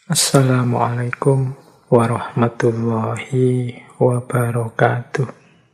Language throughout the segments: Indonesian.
Assalamualaikum warahmatullahi wabarakatuh.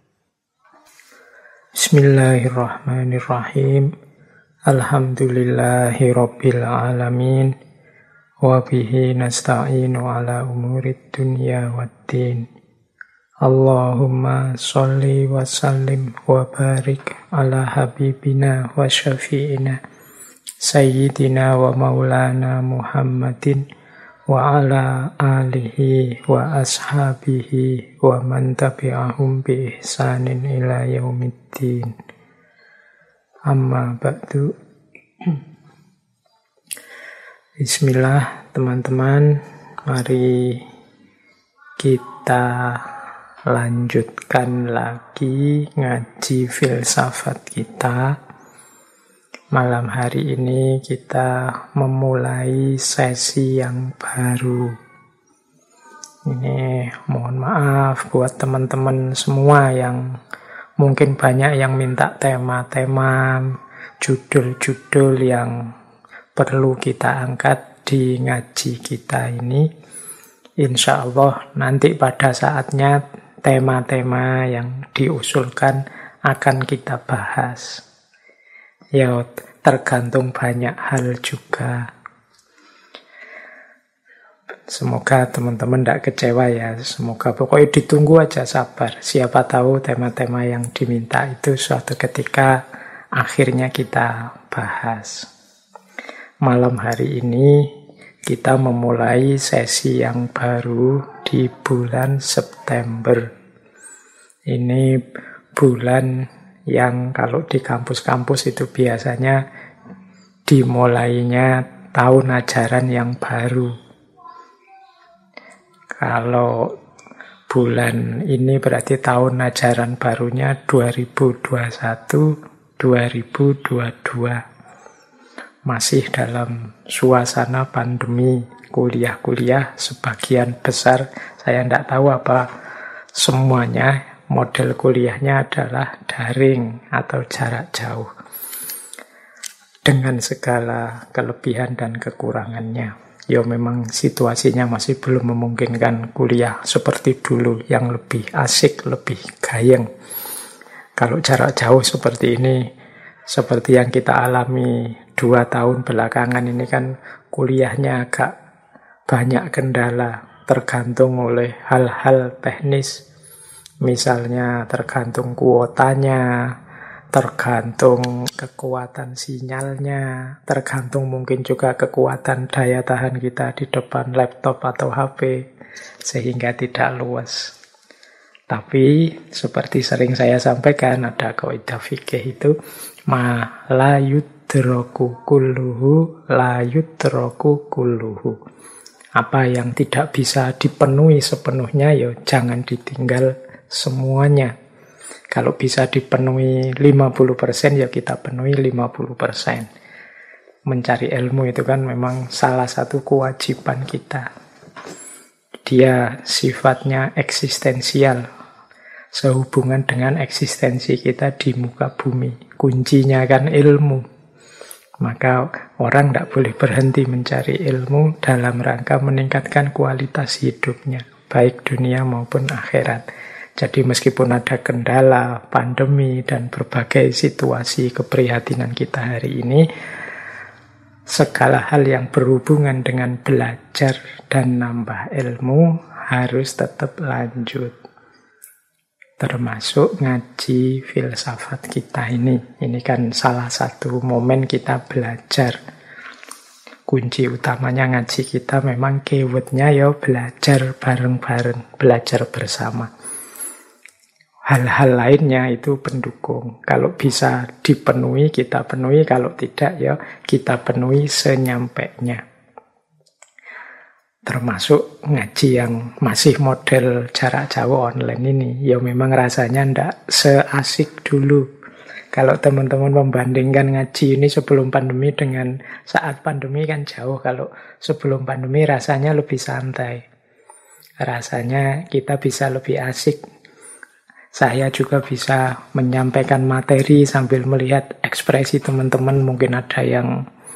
Bismillahirrahmanirrahim. Alhamdulillahi rabbil alamin. Wabihi nasta'inu ala umurid dunya waddin. Allahumma sholli wa sallim wa barik ala habibina wa syafi'ina Sayyidina wa maulana Muhammadin wa ala alihi wa ashabihi wa man tabi'ahum bi ihsanin ila yaumiddin. Amma ba'du. Bismillah teman-teman, mari kita lanjutkan lagi ngaji filsafat kita. Malam hari ini kita memulai sesi yang baru. Ini mohon maaf buat teman-teman semua yang mungkin banyak yang minta tema-tema, judul-judul yang perlu kita angkat di ngaji kita ini. Insya Allah nanti pada saatnya tema-tema yang diusulkan akan kita bahas. Ya, tergantung banyak hal juga. Semoga teman-teman tidak kecewa ya. Semoga pokoknya ditunggu aja, sabar. Siapa tahu tema-tema yang diminta itu suatu ketika akhirnya kita bahas. Malam hari ini kita memulai sesi yang baru di bulan September. Ini bulan yang kalau di kampus-kampus itu biasanya dimulainya tahun ajaran yang baru. Kalau bulan ini berarti tahun ajaran barunya 2021-2022. Masih dalam suasana pandemi, kuliah-kuliah sebagian besar, saya tidak tahu apa semuanya, model kuliahnya adalah daring atau jarak jauh. Dengan segala kelebihan dan kekurangannya. Ya memang situasinya masih belum memungkinkan kuliah seperti dulu yang lebih asik, lebih gayeng. Kalau jarak jauh seperti ini, seperti yang kita alami 2 tahun belakangan ini kan kuliahnya agak banyak kendala, tergantung oleh hal-hal teknis. Misalnya tergantung kuotanya, tergantung kekuatan sinyalnya, tergantung mungkin juga kekuatan daya tahan kita di depan laptop atau HP, sehingga tidak luas. Tapi seperti sering saya sampaikan, ada kaidah fikih itu, ma la yudraku kulluhu la yudraku kulluhu. Apa yang tidak bisa dipenuhi sepenuhnya, ya jangan ditinggal semuanya. Kalau bisa dipenuhi 50%, ya kita penuhi 50%. Mencari ilmu itu kan memang salah satu kewajiban kita. Dia sifatnya eksistensial, sehubungan dengan eksistensi kita di muka bumi. Kuncinya kan ilmu. Maka orang tidak boleh berhenti mencari ilmu dalam rangka meningkatkan kualitas hidupnya, baik dunia maupun akhirat. Jadi meskipun ada kendala, pandemi, dan berbagai situasi keprihatinan kita hari ini, segala hal yang berhubungan dengan belajar dan nambah ilmu harus tetap lanjut. Termasuk ngaji filsafat kita ini. Ini kan salah satu momen kita belajar. Kunci utamanya ngaji kita memang keywordnya ya belajar bareng-bareng, belajar bersama. Hal-hal lainnya itu pendukung. Kalau bisa dipenuhi, kita penuhi. Kalau tidak, ya kita penuhi senyampainya. Termasuk ngaji yang masih model jarak jauh online ini. Ya memang rasanya tidak seasik dulu. Kalau teman-teman membandingkan ngaji ini sebelum pandemi dengan saat pandemi kan jauh. Kalau sebelum pandemi rasanya lebih santai. Rasanya kita bisa lebih asik. Saya juga bisa menyampaikan materi sambil melihat ekspresi teman-teman. Mungkin ada yang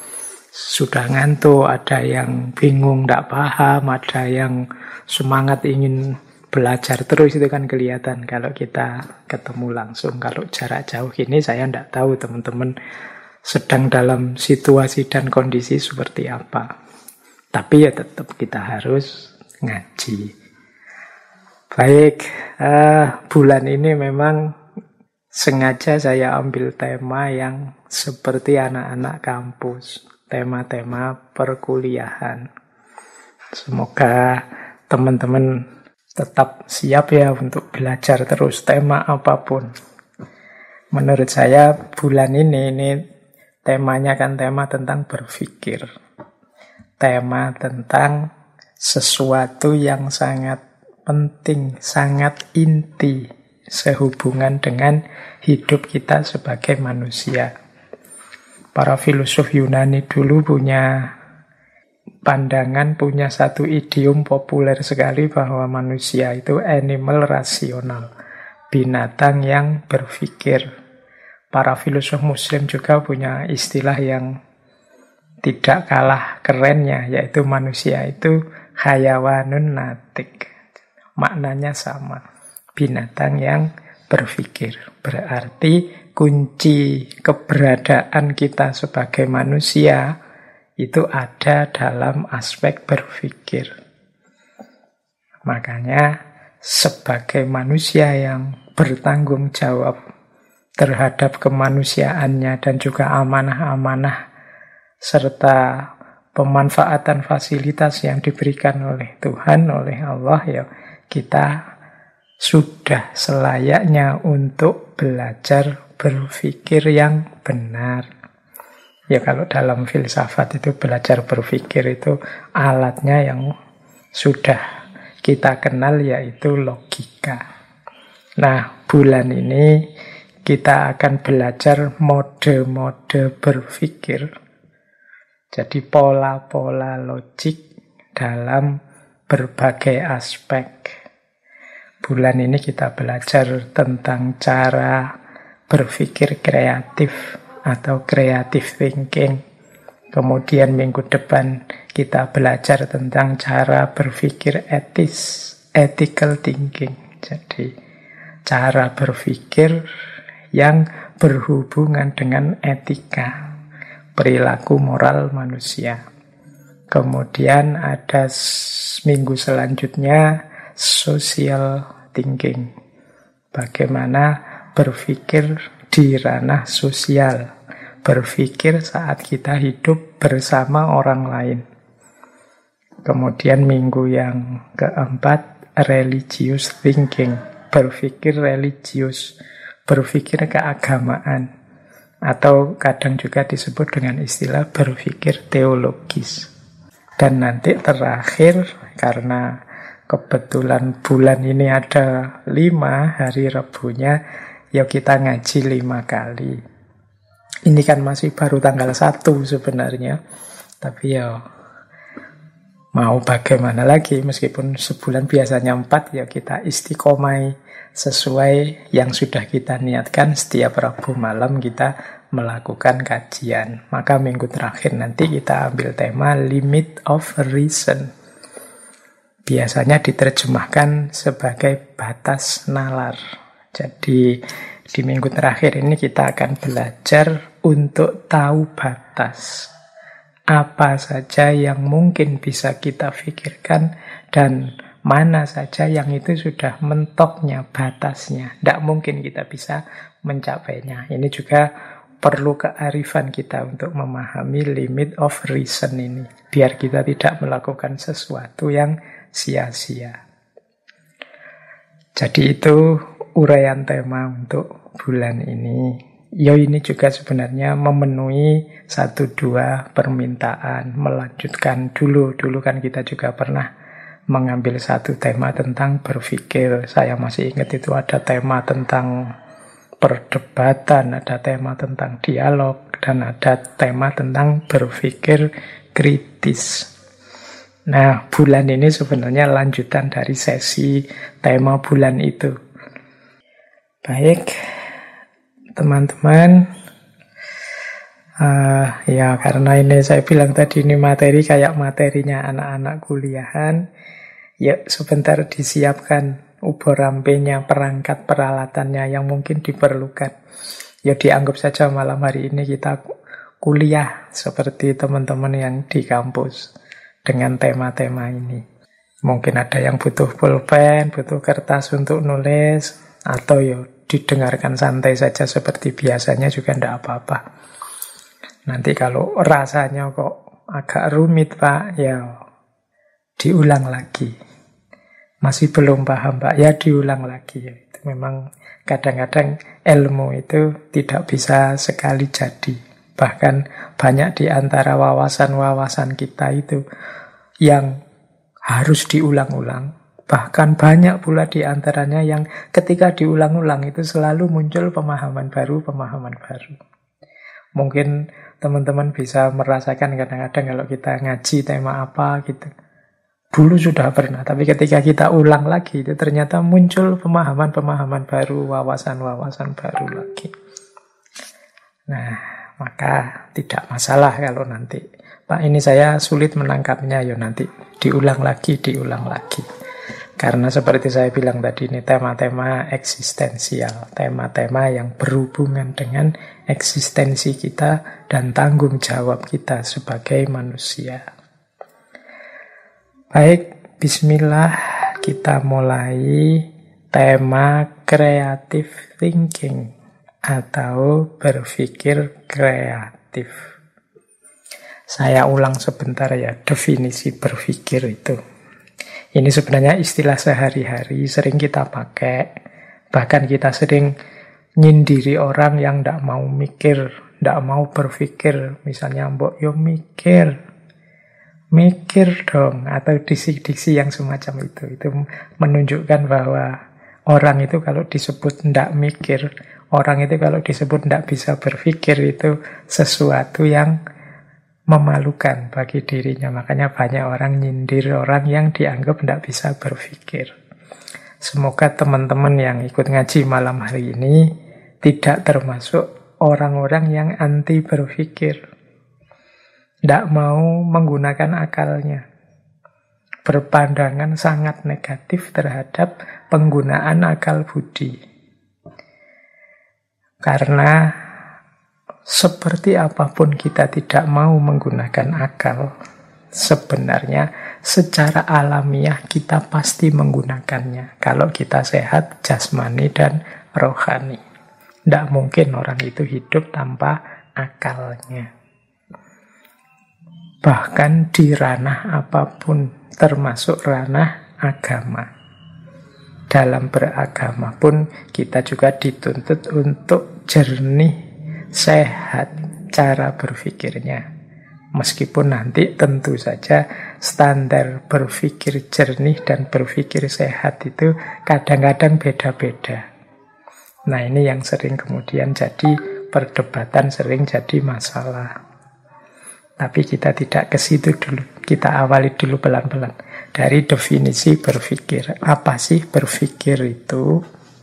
sudah ngantuk, ada yang bingung, tidak paham, ada yang semangat ingin belajar terus. Itu kan kelihatan kalau kita ketemu langsung. Kalau jarak jauh ini saya tidak tahu teman-teman sedang dalam situasi dan kondisi seperti apa. Tapi ya tetap kita harus ngaji. Baik, bulan ini memang sengaja saya ambil tema yang seperti anak-anak kampus, tema-tema perkuliahan. Semoga teman-teman tetap siap ya untuk belajar terus tema apapun. Menurut saya bulan ini temanya kan tema tentang berpikir. Tema tentang sesuatu yang sangat penting, sangat inti sehubungan dengan hidup kita sebagai manusia. Para filosof Yunani dulu punya pandangan, punya satu idiom populer sekali bahwa manusia itu animal rasional, binatang yang berpikir. Para filosof Muslim juga punya istilah yang tidak kalah kerennya, yaitu manusia itu hayawanun natik. Maknanya sama, binatang yang berpikir. Berarti kunci keberadaan kita sebagai manusia itu ada dalam aspek berpikir. Makanya sebagai manusia yang bertanggung jawab terhadap kemanusiaannya dan juga amanah-amanah serta pemanfaatan fasilitas yang diberikan oleh Tuhan, oleh Allah, ya kita sudah selayaknya untuk belajar berpikir yang benar. Ya kalau dalam filsafat itu belajar berpikir itu alatnya yang sudah kita kenal, yaitu logika. Nah, bulan ini kita akan belajar mode-mode berpikir. Jadi pola-pola logik dalam berbagai aspek. Bulan ini kita belajar tentang cara berpikir kreatif atau creative thinking. Kemudian minggu depan kita belajar tentang cara berpikir etis, ethical thinking. Jadi cara berpikir yang berhubungan dengan etika, perilaku moral manusia. Kemudian ada minggu selanjutnya social thinking. Bagaimana berpikir di ranah sosial, berpikir saat kita hidup bersama orang lain. Kemudian minggu yang keempat, religious thinking, berpikir religius, berpikir keagamaan, atau kadang juga disebut dengan istilah berpikir teologis. Dan nanti terakhir, karena kebetulan bulan ini ada 5 hari Rebunya, ya kita ngaji 5 kali. Ini kan masih baru tanggal 1 sebenarnya, tapi ya mau bagaimana lagi, meskipun sebulan biasanya 4, ya kita istiqomai sesuai yang sudah kita niatkan. Setiap Rabu malam kita melakukan kajian. Maka minggu terakhir nanti kita ambil tema limit of reason. Biasanya diterjemahkan sebagai batas nalar. Jadi di minggu terakhir ini kita akan belajar untuk tahu batas. Apa saja yang mungkin bisa kita pikirkan dan mana saja yang itu sudah mentoknya, batasnya. Tidak mungkin kita bisa mencapainya. Ini juga perlu kearifan kita untuk memahami limit of reason ini. Biar kita tidak melakukan sesuatu yang sia-sia. Jadi itu uraian tema untuk bulan ini. Ya ini juga sebenarnya memenuhi 1-2 permintaan, melanjutkan dulu kan kita juga pernah mengambil satu tema tentang berpikir. Saya masih ingat itu ada tema tentang perdebatan, ada tema tentang dialog, dan ada tema tentang berpikir kritis. Nah, bulan ini sebenarnya lanjutan dari sesi tema bulan itu. Baik, teman-teman, Ya karena ini saya bilang tadi ini materi kayak materinya anak-anak kuliahan. Ya sebentar disiapkan ubur rampenya, perangkat peralatannya yang mungkin diperlukan. Ya dianggap saja malam hari ini kita kuliah seperti teman-teman yang di kampus dengan tema-tema ini. Mungkin ada yang butuh pulpen, butuh kertas untuk nulis, atau ya didengarkan santai saja seperti biasanya juga tidak apa-apa. Nanti kalau rasanya kok agak rumit Pak, ya diulang lagi. Masih belum paham Pak, ya diulang lagi. Itu memang kadang-kadang ilmu itu tidak bisa sekali jadi. Bahkan banyak di antara wawasan-wawasan kita itu yang harus diulang-ulang. Bahkan banyak pula di antaranya yang ketika diulang-ulang itu selalu muncul pemahaman baru. Mungkin teman-teman bisa merasakan kadang-kadang kalau kita ngaji tema apa gitu. Dulu sudah pernah, tapi ketika kita ulang lagi itu ternyata muncul pemahaman-pemahaman baru, wawasan-wawasan baru lagi. Nah, maka tidak masalah kalau nanti, Pak ini saya sulit menangkapnya, ya nanti diulang lagi. Karena seperti saya bilang tadi, ini tema-tema eksistensial, tema-tema yang berhubungan dengan eksistensi kita dan tanggung jawab kita sebagai manusia. Baik, bismillah, kita mulai tema creative thinking atau berpikir kreatif. Saya ulang sebentar ya, definisi berpikir itu. Ini sebenarnya istilah sehari-hari, sering kita pakai. Bahkan kita sering nyindiri orang yang tidak mau mikir, tidak mau berpikir. Misalnya, mbok yo mikir dong, atau diksi-diksi yang semacam itu. Itu menunjukkan bahwa orang itu kalau disebut tidak mikir, orang itu kalau disebut tidak bisa berpikir, itu sesuatu yang memalukan bagi dirinya. Makanya banyak orang nyindir orang yang dianggap tidak bisa berpikir. Semoga teman-teman yang ikut ngaji malam hari ini tidak termasuk orang-orang yang anti berpikir. Tidak mau menggunakan akalnya. Berpandangan sangat negatif terhadap penggunaan akal budi. Karena seperti apapun kita tidak mau menggunakan akal, sebenarnya secara alamiah kita pasti menggunakannya. Kalau kita sehat jasmani dan rohani. Tidak mungkin orang itu hidup tanpa akalnya. Bahkan di ranah apapun, termasuk ranah agama. Dalam beragama pun kita juga dituntut untuk jernih, sehat cara berpikirnya. Meskipun nanti tentu saja standar berpikir jernih dan berpikir sehat itu kadang-kadang beda-beda. Nah ini yang sering kemudian jadi perdebatan, sering jadi masalah. Tapi kita tidak ke situ dulu. Kita awali dulu pelan-pelan. Dari definisi berpikir. Apa sih berpikir itu?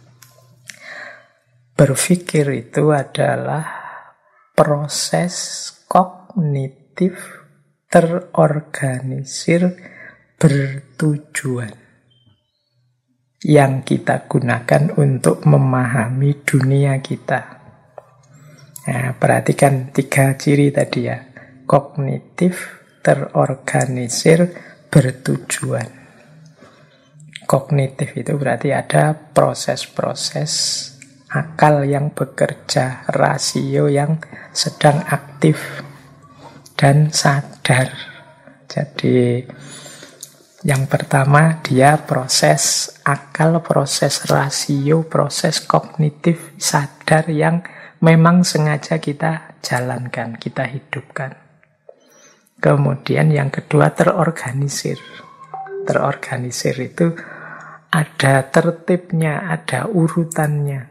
Berpikir itu adalah proses kognitif terorganisir bertujuan yang kita gunakan untuk memahami dunia kita. Nah, perhatikan 3 ciri tadi ya. Kognitif, terorganisir, bertujuan. Kognitif itu berarti ada proses-proses akal yang bekerja, rasio yang sedang aktif dan sadar. Jadi yang pertama dia proses akal, proses rasio, proses kognitif sadar yang memang sengaja kita jalankan, kita hidupkan. Kemudian yang kedua terorganisir. Terorganisir itu ada tertibnya, ada urutannya.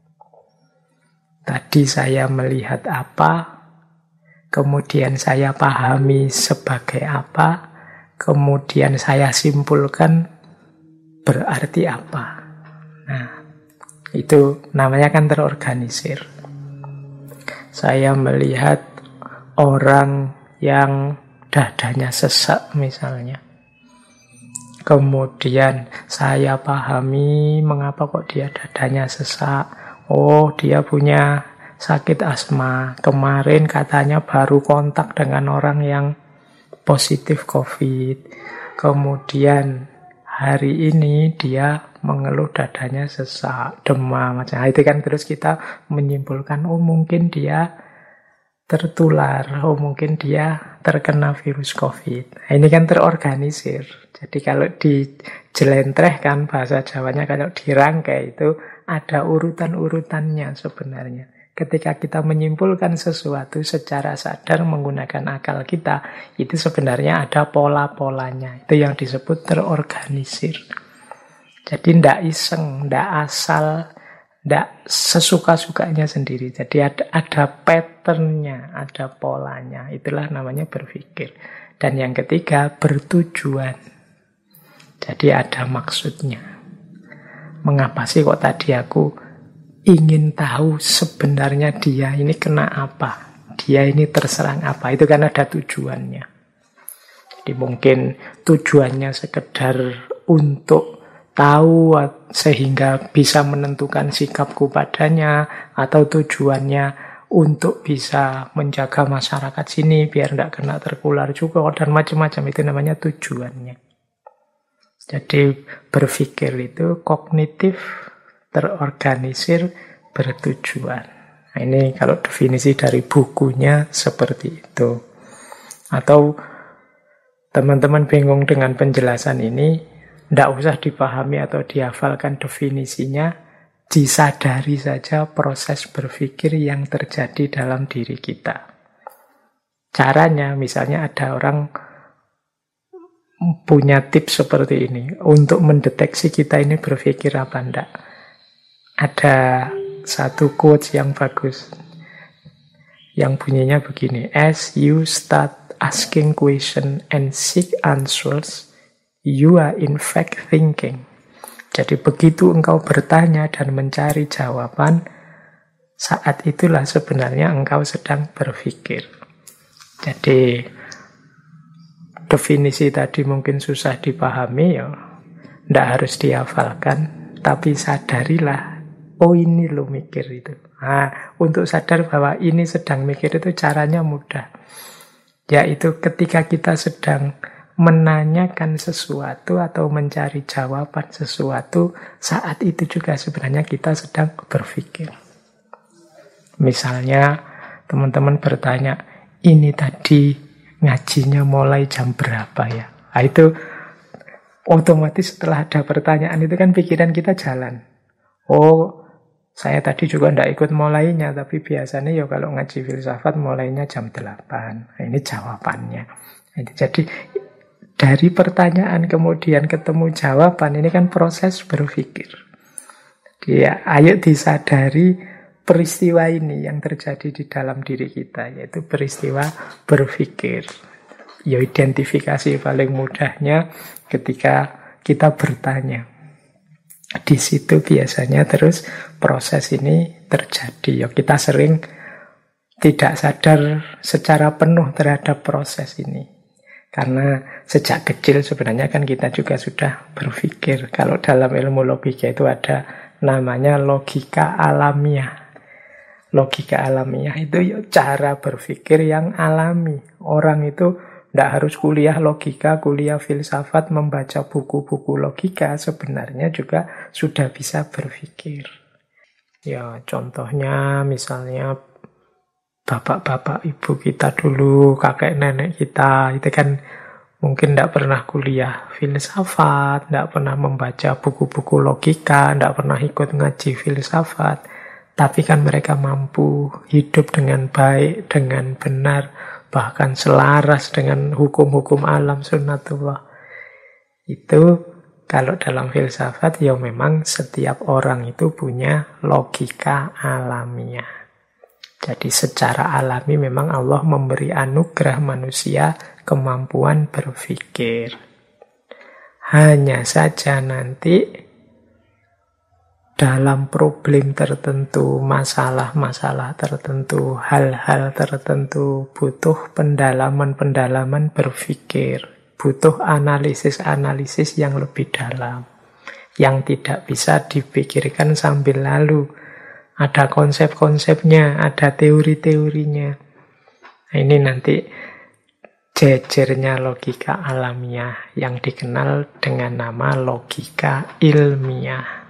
Tadi saya melihat apa, kemudian saya pahami sebagai apa, kemudian saya simpulkan berarti apa. Nah, itu namanya kan terorganisir. Saya melihat orang yang dadanya sesak misalnya. Kemudian saya pahami mengapa kok dia dadanya sesak. Oh, dia punya sakit asma. Kemarin katanya baru kontak dengan orang yang positif COVID. Kemudian hari ini dia mengeluh dadanya sesak, demam, macam itu kan. Terus kita menyimpulkan, oh mungkin dia tertular, oh mungkin dia terkena virus COVID. Nah, ini kan terorganisir. Jadi kalau dijelentrehkan bahasa Jawanya, kalau dirangkai itu ada urutan-urutannya sebenarnya. Ketika kita menyimpulkan sesuatu secara sadar menggunakan akal kita, itu sebenarnya ada pola-polanya. Itu yang disebut terorganisir. Jadi tidak iseng, tidak asal, tidak sesuka-sukanya sendiri. Jadi ada patternnya, ada polanya. Itulah namanya berpikir. Dan yang ketiga, bertujuan. Jadi ada maksudnya. Mengapa sih kok tadi aku ingin tahu sebenarnya dia ini kena apa? Dia ini terserang apa? Itu kan ada tujuannya. Jadi mungkin tujuannya sekedar untuk tahu sehingga bisa menentukan sikapku padanya, atau tujuannya untuk bisa menjaga masyarakat sini biar tidak kena tertular juga, dan macam-macam. Itu namanya tujuannya. Jadi berpikir itu kognitif, terorganisir, bertujuan. Nah, ini kalau definisi dari bukunya seperti itu. Atau teman-teman bingung dengan penjelasan ini, tidak usah dipahami atau dihafalkan definisinya, disadari saja proses berpikir yang terjadi dalam diri kita. Caranya, misalnya ada orang punya tips seperti ini untuk mendeteksi kita ini berpikir apa enggak. Ada satu quotes yang bagus yang bunyinya begini: as you start asking question and seek answers, you are in fact thinking. Jadi begitu engkau bertanya dan mencari jawaban, saat itulah sebenarnya engkau sedang berpikir. Jadi definisi tadi mungkin susah dipahami, ya tidak harus dihafalkan, tapi sadarilah, oh ini lo mikir itu. Nah, untuk sadar bahwa ini sedang mikir itu caranya mudah. Yaitu ketika kita sedang menanyakan sesuatu atau mencari jawaban sesuatu, saat itu juga sebenarnya kita sedang berpikir. Misalnya teman-teman bertanya, ini tadi ngajinya mulai jam berapa ya? Nah, itu otomatis setelah ada pertanyaan itu kan pikiran kita jalan. Oh, saya tadi juga tidak ikut mulainya, tapi biasanya ya kalau ngaji filsafat mulainya jam 8. Nah, ini jawabannya. Jadi dari pertanyaan kemudian ketemu jawaban, ini kan proses berpikir. Ya, ayo disadari peristiwa ini yang terjadi di dalam diri kita, yaitu peristiwa berpikir. Ya, identifikasi paling mudahnya ketika kita bertanya. Di situ biasanya terus proses ini terjadi. Ya, kita sering tidak sadar secara penuh terhadap proses ini. Karena sejak kecil sebenarnya kan kita juga sudah berpikir. Kalau dalam ilmu logika itu ada namanya logika alamiah. Logika alamiah itu ya cara berpikir yang alami. Orang itu tidak harus kuliah logika, kuliah filsafat, membaca buku-buku logika, sebenarnya juga sudah bisa berpikir. Ya, contohnya misalnya bapak-bapak ibu kita dulu, kakek nenek kita, itu kan mungkin tidak pernah kuliah filsafat, tidak pernah membaca buku-buku logika, tidak pernah ikut ngaji filsafat. Tapi kan mereka mampu hidup dengan baik, dengan benar, bahkan selaras dengan hukum-hukum alam sunnatullah. Itu kalau dalam filsafat ya memang setiap orang itu punya logika alamiah. Jadi secara alami memang Allah memberi anugerah manusia kemampuan berpikir. Hanya saja nanti dalam problem tertentu, masalah-masalah tertentu, hal-hal tertentu, butuh pendalaman-pendalaman berpikir, butuh analisis-analisis yang lebih dalam, yang tidak bisa dipikirkan sambil lalu. Ada konsep-konsepnya, ada teori-teorinya. Nah, ini nanti jejernya logika alamiah yang dikenal dengan nama logika ilmiah.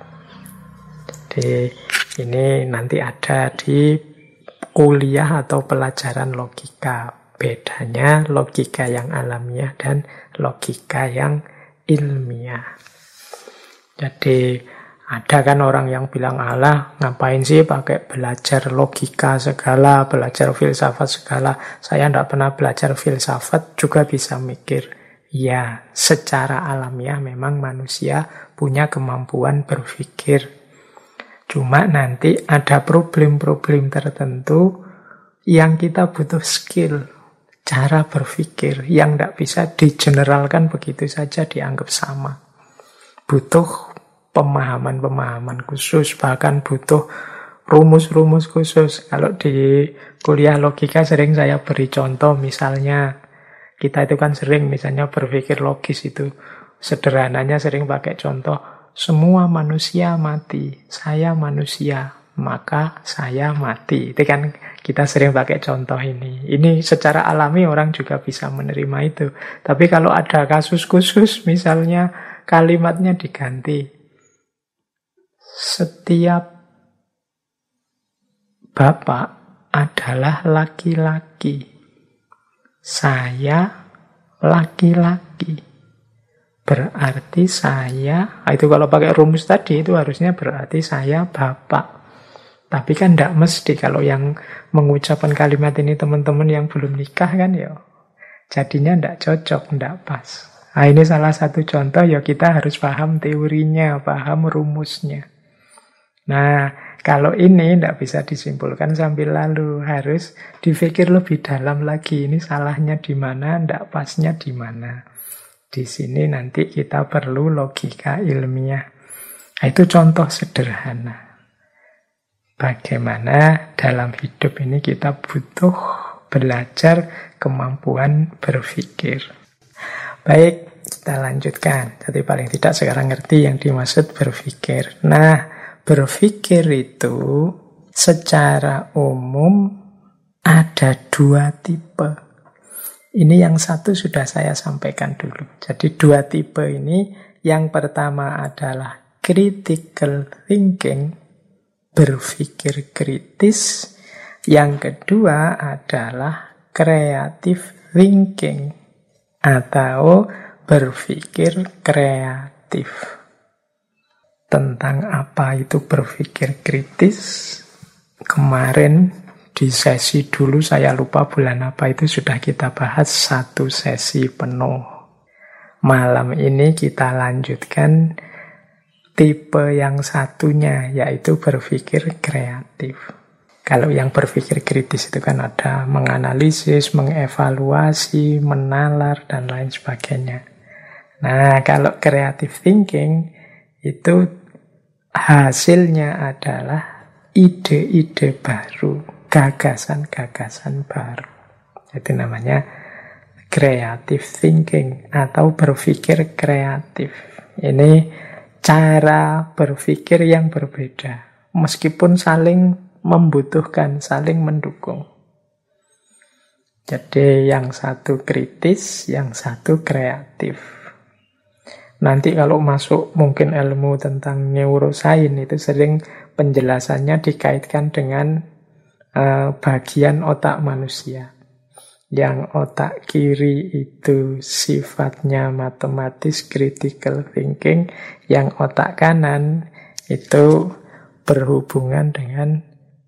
Jadi ini nanti ada di kuliah atau pelajaran logika. Bedanya logika yang alamiah dan logika yang ilmiah. Jadi ada kan orang yang bilang, alah ngapain sih pakai belajar logika segala, belajar filsafat segala. Saya tidak pernah belajar filsafat juga bisa mikir. Ya, secara alamiah memang manusia punya kemampuan berpikir. Cuma nanti ada problem-problem tertentu yang kita butuh skill, cara berpikir yang tidak bisa digeneralkan begitu saja dianggap sama. Butuh pemahaman-pemahaman khusus, bahkan butuh rumus-rumus khusus. Kalau di kuliah logika sering saya beri contoh, misalnya kita itu kan sering misalnya berpikir logis itu. Sederhananya sering pakai contoh, semua manusia mati, saya manusia, maka saya mati. Itu kan kita sering pakai contoh ini. Ini secara alami orang juga bisa menerima itu. Tapi kalau ada kasus khusus, misalnya kalimatnya diganti. Setiap bapak adalah laki-laki. Saya laki-laki. Berarti saya, itu kalau pakai rumus tadi, itu harusnya berarti saya bapak. Tapi kan tidak mesti kalau yang mengucapkan kalimat ini teman-teman yang belum nikah kan ya. Jadinya tidak cocok, tidak pas. Nah ini salah satu contoh ya, kita harus paham teorinya, paham rumusnya. Nah kalau ini tidak bisa disimpulkan sambil lalu, harus dipikir lebih dalam lagi. Ini salahnya di mana, tidak pasnya di mana. Di sini nanti kita perlu logika ilmiah. Nah, itu contoh sederhana. Bagaimana dalam hidup ini kita butuh belajar kemampuan berpikir. Baik, kita lanjutkan. Jadi paling tidak sekarang ngerti yang dimaksud berpikir. Nah, berpikir itu secara umum ada dua tipe. Ini yang satu sudah saya sampaikan dulu. Jadi dua tipe ini, yang pertama adalah critical thinking, berpikir kritis. Yang kedua adalah creative thinking, atau berpikir kreatif. Tentang apa itu berpikir kritis, kemarin di sesi dulu, saya lupa bulan apa itu, sudah kita bahas satu sesi penuh. Malam ini kita lanjutkan tipe yang satunya, yaitu berpikir kreatif. Kalau yang berpikir kritis itu kan ada menganalisis, mengevaluasi, menalar, dan lain sebagainya. Nah, kalau creative thinking itu hasilnya adalah ide-ide baru, gagasan-gagasan baru. Itu namanya creative thinking atau berpikir kreatif. Ini cara berpikir yang berbeda, meskipun saling membutuhkan, saling mendukung. Jadi yang satu kritis, yang satu kreatif. Nanti kalau masuk mungkin ilmu tentang neuroscience itu sering penjelasannya dikaitkan dengan bagian otak manusia. Yang otak kiri itu sifatnya matematis, critical thinking. Yang otak kanan itu berhubungan dengan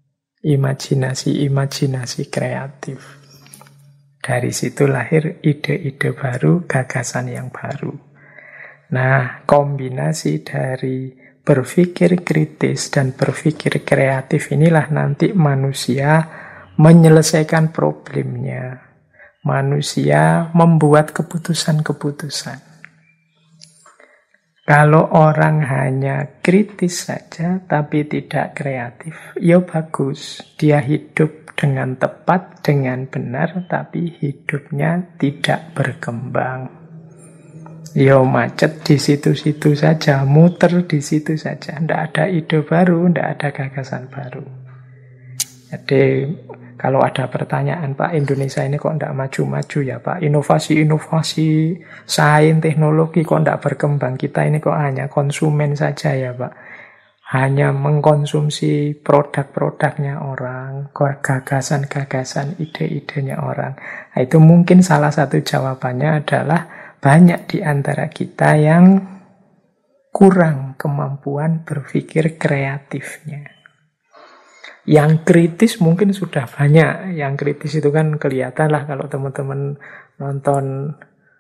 imajinasi kreatif. Dari situ lahir ide-ide baru, gagasan yang baru. Nah, kombinasi dari berpikir kritis dan berpikir kreatif inilah nanti manusia menyelesaikan problemnya. Manusia membuat keputusan-keputusan. Kalau orang hanya kritis saja tapi tidak kreatif, ya bagus. Dia hidup dengan tepat, dengan benar, tapi hidupnya tidak berkembang. Ya macet di situ-situ saja, muter di situ saja. Tidak ada ide baru, tidak ada gagasan baru. Jadi kalau ada pertanyaan, Pak, Indonesia ini kok tidak maju-maju ya Pak? Inovasi-inovasi, sains, teknologi kok tidak berkembang? Kita ini kok hanya konsumen saja ya Pak? Hanya mengkonsumsi produk-produknya orang, gagasan-gagasan, ide-idenya orang. Nah, itu mungkin salah satu jawabannya adalah banyak di antara kita yang kurang kemampuan berpikir kreatifnya. Yang kritis mungkin sudah banyak. Yang kritis itu kan kelihatan lah kalau teman-teman nonton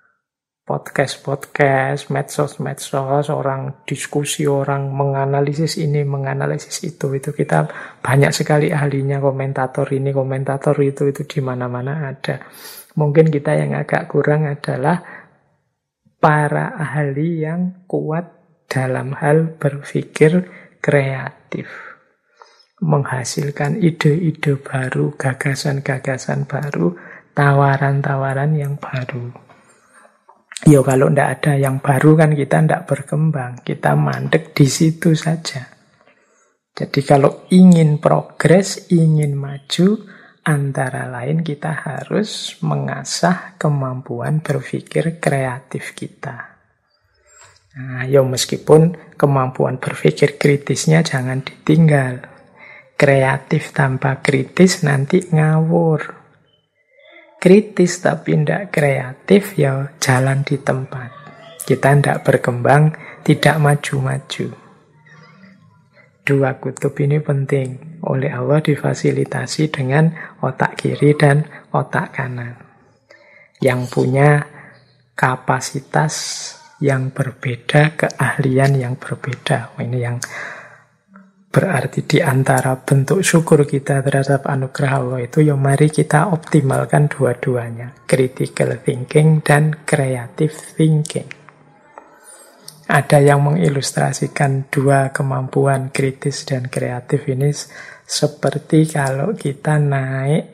podcast, medsos, orang diskusi, orang menganalisis ini, menganalisis itu kita banyak sekali ahlinya, komentator ini, komentator itu di mana-mana ada. Mungkin kita yang agak kurang adalah para ahli yang kuat dalam hal berpikir kreatif, menghasilkan ide-ide baru, gagasan-gagasan baru, tawaran-tawaran yang baru. Ya kalau tidak ada yang baru kan kita tidak berkembang, kita mandek di situ saja. Jadi kalau ingin progres, ingin maju, antara lain kita harus mengasah kemampuan berpikir kreatif kita. Nah, ya meskipun kemampuan berpikir kritisnya jangan ditinggal. Kreatif tanpa kritis nanti ngawur. Kritis tapi tidak kreatif ya jalan di tempat. Kita tidak berkembang, tidak maju-maju. Dua kutub ini penting. Oleh Allah difasilitasi dengan otak kiri dan otak kanan. Yang punya kapasitas yang berbeda, keahlian yang berbeda. Ini yang berarti di antara bentuk syukur kita terhadap anugerah Allah itu, ya mari kita optimalkan dua-duanya. Critical thinking dan creative thinking. Ada yang mengilustrasikan dua kemampuan kritis dan kreatif ini seperti kalau kita naik,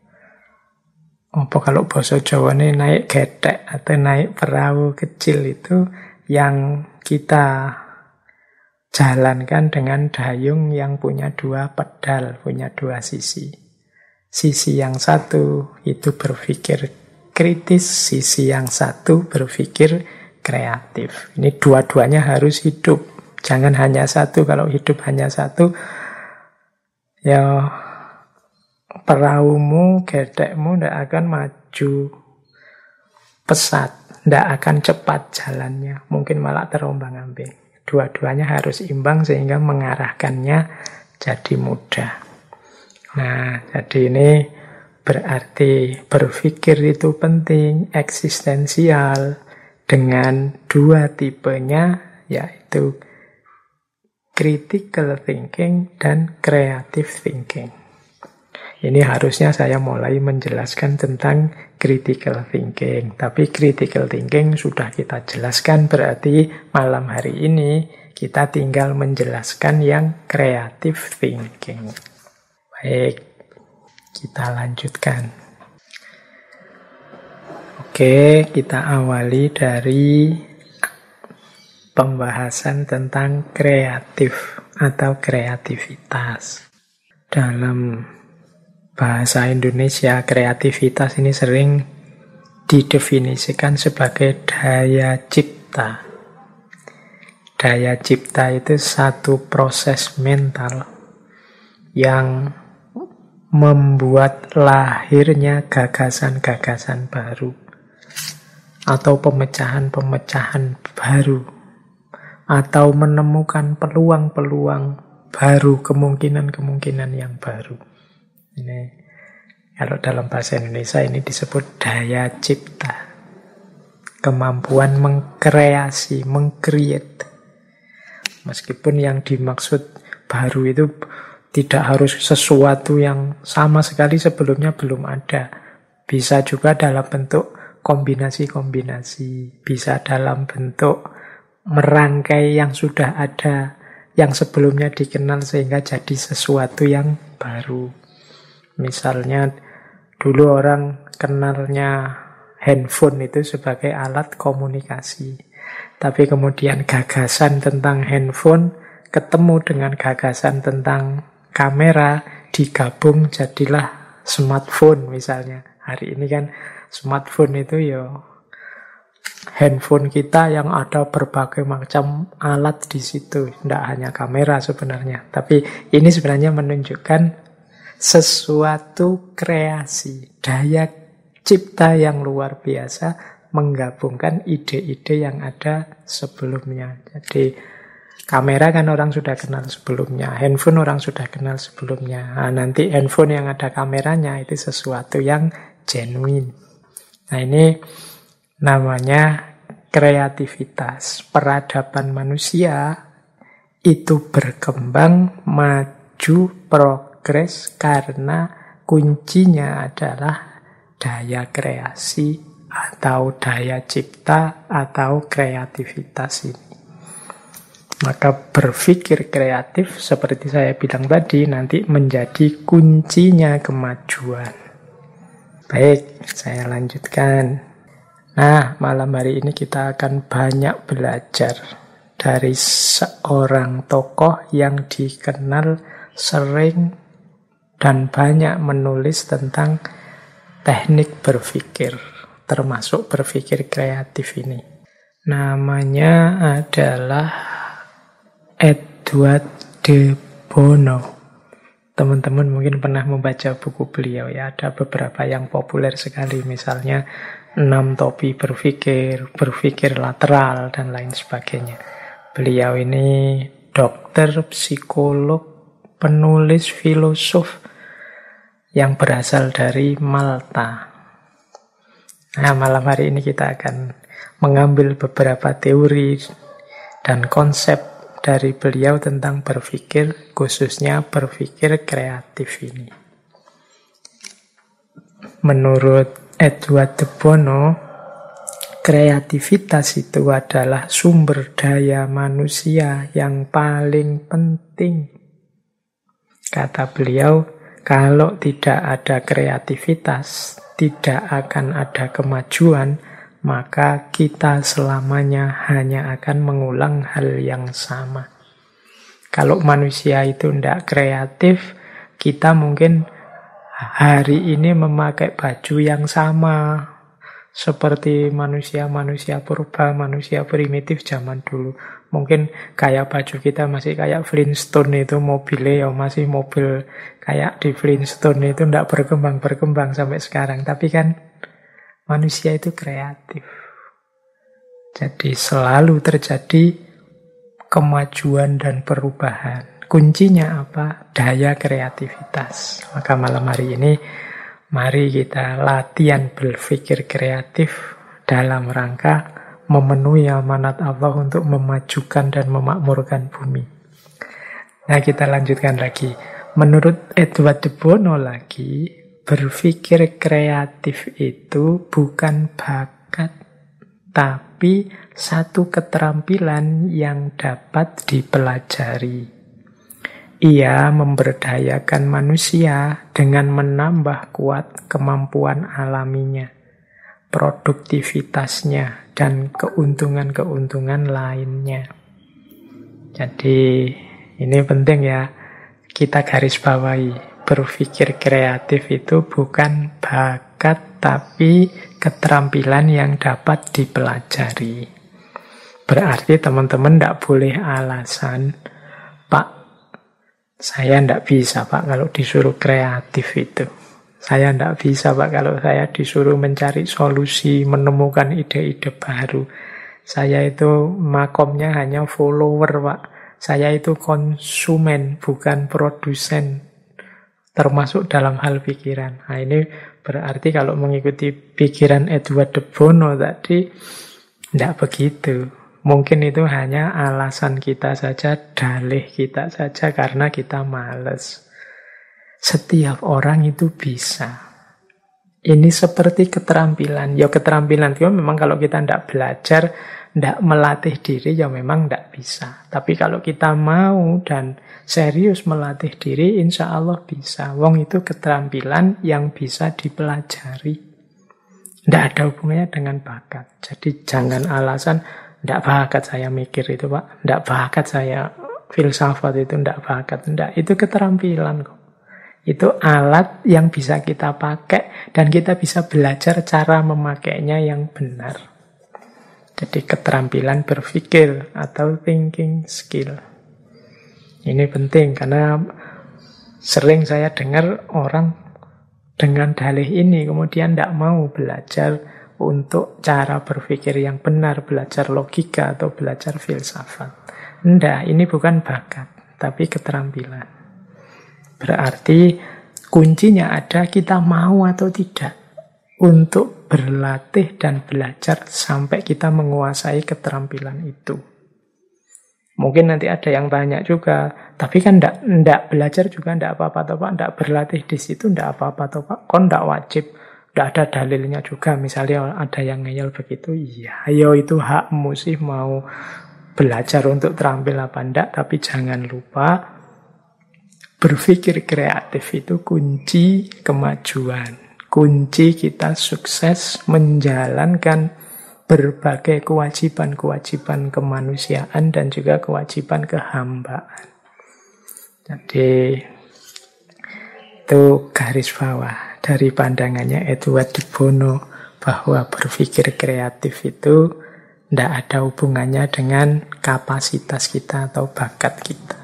kalau bahasa Jawa ini naik getek atau naik perahu kecil itu yang kita jalankan dengan dayung yang punya dua pedal, punya dua sisi. Sisi yang satu itu berpikir kritis, sisi yang satu berpikir kreatif. Ini dua-duanya harus hidup. Jangan hanya satu. Kalau hidup hanya satu, ya perahumu, getekmu tidak akan maju pesat, tidak akan cepat jalannya. Mungkin malah terombang-ambing. Dua-duanya harus imbang sehingga mengarahkannya jadi mudah. Nah, jadi ini berarti berpikir itu penting, eksistensial, dengan dua tipenya, yaitu critical thinking dan creative thinking. Ini harusnya saya mulai menjelaskan tentang critical thinking. Tapi critical thinking sudah kita jelaskan, berarti malam hari ini kita tinggal menjelaskan yang creative thinking. Baik, kita lanjutkan. Oke, kita awali dari pembahasan tentang kreatif atau kreativitas. Dalam bahasa Indonesia, kreativitas ini sering didefinisikan sebagai daya cipta. Daya cipta itu satu proses mental yang membuat lahirnya gagasan-gagasan baru atau pemecahan-pemecahan baru atau menemukan peluang-peluang baru, kemungkinan-kemungkinan yang baru. Ini kalau dalam bahasa Indonesia ini disebut daya cipta. Kemampuan mengkreasi, mengcreate. Meskipun yang dimaksud baru itu tidak harus sesuatu yang sama sekali sebelumnya belum ada. Bisa juga dalam bentuk kombinasi-kombinasi. Bisa dalam bentuk merangkai yang sudah ada, yang sebelumnya dikenal sehingga jadi sesuatu yang baru. Misalnya dulu orang kenalnya handphone itu sebagai alat komunikasi. Tapi kemudian gagasan tentang handphone ketemu dengan gagasan tentang kamera, digabung jadilah smartphone misalnya. Hari ini kan smartphone itu ya handphone kita yang ada berbagai macam alat di situ. Tidak hanya kamera sebenarnya. Tapi ini sebenarnya menunjukkan sesuatu kreasi, daya cipta yang luar biasa, menggabungkan ide-ide yang ada sebelumnya. Jadi kamera kan orang sudah kenal sebelumnya, handphone orang sudah kenal sebelumnya. Nah, nanti handphone yang ada kameranya itu sesuatu yang genuine. Nah, ini namanya kreativitas. Peradaban manusia itu berkembang, maju, progres karena kuncinya adalah daya kreasi atau daya cipta atau kreativitas ini. Maka berpikir kreatif seperti saya bilang tadi nanti menjadi kuncinya kemajuan. Baik, saya lanjutkan. Nah, malam hari ini kita akan banyak belajar dari seorang tokoh yang dikenal sering dan banyak menulis tentang teknik berpikir, termasuk berpikir kreatif ini. Namanya adalah Edward de Bono. Teman-teman mungkin pernah membaca buku beliau ya, ada beberapa yang populer sekali, misalnya 6 topi berpikir, berpikir lateral, dan lain sebagainya. Beliau ini dokter, psikolog, penulis, filosof yang berasal dari Malta. Nah, malam hari ini kita akan mengambil beberapa teori dan konsep dari beliau tentang berpikir, khususnya berpikir kreatif ini. Menurut Edward de Bono, kreativitas itu adalah sumber daya manusia yang paling penting. Kata beliau, kalau tidak ada kreativitas, tidak akan ada kemajuan, maka kita selamanya hanya akan mengulang hal yang sama. Kalau manusia itu tidak kreatif, kita mungkin hari ini memakai baju yang sama seperti manusia-manusia purba, manusia primitif zaman dulu. Mungkin kayak baju kita masih kayak Flintstone itu, mobilnya ya masih mobil kayak di Flintstone itu, tidak berkembang-berkembang sampai sekarang. Tapi kan manusia itu kreatif. Jadi selalu terjadi kemajuan dan perubahan. Kuncinya apa? Daya kreativitas. Maka malam hari ini mari kita latihan berpikir kreatif dalam rangka memenuhi amanat Allah untuk memajukan dan memakmurkan bumi. Nah, kita lanjutkan lagi. Menurut Edward de Bono lagi, berpikir kreatif itu bukan bakat, tapi satu keterampilan yang dapat dipelajari. Ia memberdayakan manusia dengan menambah kuat kemampuan alaminya, produktivitasnya, dan keuntungan-keuntungan lainnya. Jadi ini penting ya, kita garis bawahi. Berpikir kreatif itu bukan bakat, tapi keterampilan yang dapat dipelajari. Berarti teman-teman tidak boleh alasan, Pak, saya tidak bisa Pak kalau disuruh kreatif itu. Saya tidak bisa Pak kalau saya disuruh mencari solusi, menemukan ide-ide baru. Saya itu makomnya hanya follower Pak. Saya itu konsumen, bukan produsen. Termasuk dalam hal pikiran. Nah, ini berarti kalau mengikuti pikiran Edward de Bono tadi, tidak begitu. Mungkin itu hanya alasan kita saja, dalih kita saja karena kita malas. Setiap orang itu bisa. Ini seperti keterampilan. Ya keterampilan itu memang kalau kita tidak belajar, ndak melatih diri ya memang ndak bisa. Tapi kalau kita mau dan serius melatih diri, insya Allah bisa. Wong itu keterampilan yang bisa dipelajari. Ndak ada hubungannya dengan bakat. Jadi jangan alasan, ndak bakat saya mikir itu Pak, ndak bakat saya filsafat itu, ndak bakat. Ndak, itu keterampilan kok. Itu alat yang bisa kita pakai dan kita bisa belajar cara memakainya yang benar. Jadi keterampilan berpikir atau thinking skill. Ini penting karena sering saya dengar orang dengan dalih ini kemudian tidak mau belajar untuk cara berpikir yang benar, belajar logika atau belajar filsafat. Tidak, ini bukan bakat, tapi keterampilan. Berarti kuncinya ada kita mau atau tidak untuk berlatih dan belajar sampai kita menguasai keterampilan itu. Mungkin nanti ada yang tanya juga, tapi kan ndak belajar juga ndak apa-apa toh Pak, ndak berlatih di situ ndak apa-apa toh Pak, kon ndak wajib, ndak ada dalilnya juga. Misalnya ada yang ngeyel begitu, iya, ayo itu hakmu sih mau belajar untuk terampil apa ndak, tapi jangan lupa berpikir kreatif itu kunci kemajuan. Kunci kita sukses menjalankan berbagai kewajiban-kewajiban kemanusiaan dan juga kewajiban kehambaan. Jadi itu garis bawah dari pandangannya Edward de Bono bahwa berpikir kreatif itu tidak ada hubungannya dengan kapasitas kita atau bakat kita.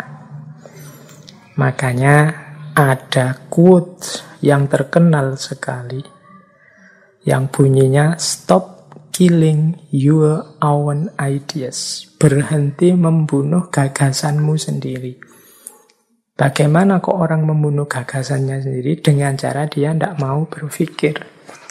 Makanya ada quote yang terkenal sekali yang bunyinya stop killing your own ideas. Berhenti membunuh gagasanmu sendiri. Bagaimana kok orang membunuh gagasannya sendiri? Dengan cara dia tidak mau berpikir.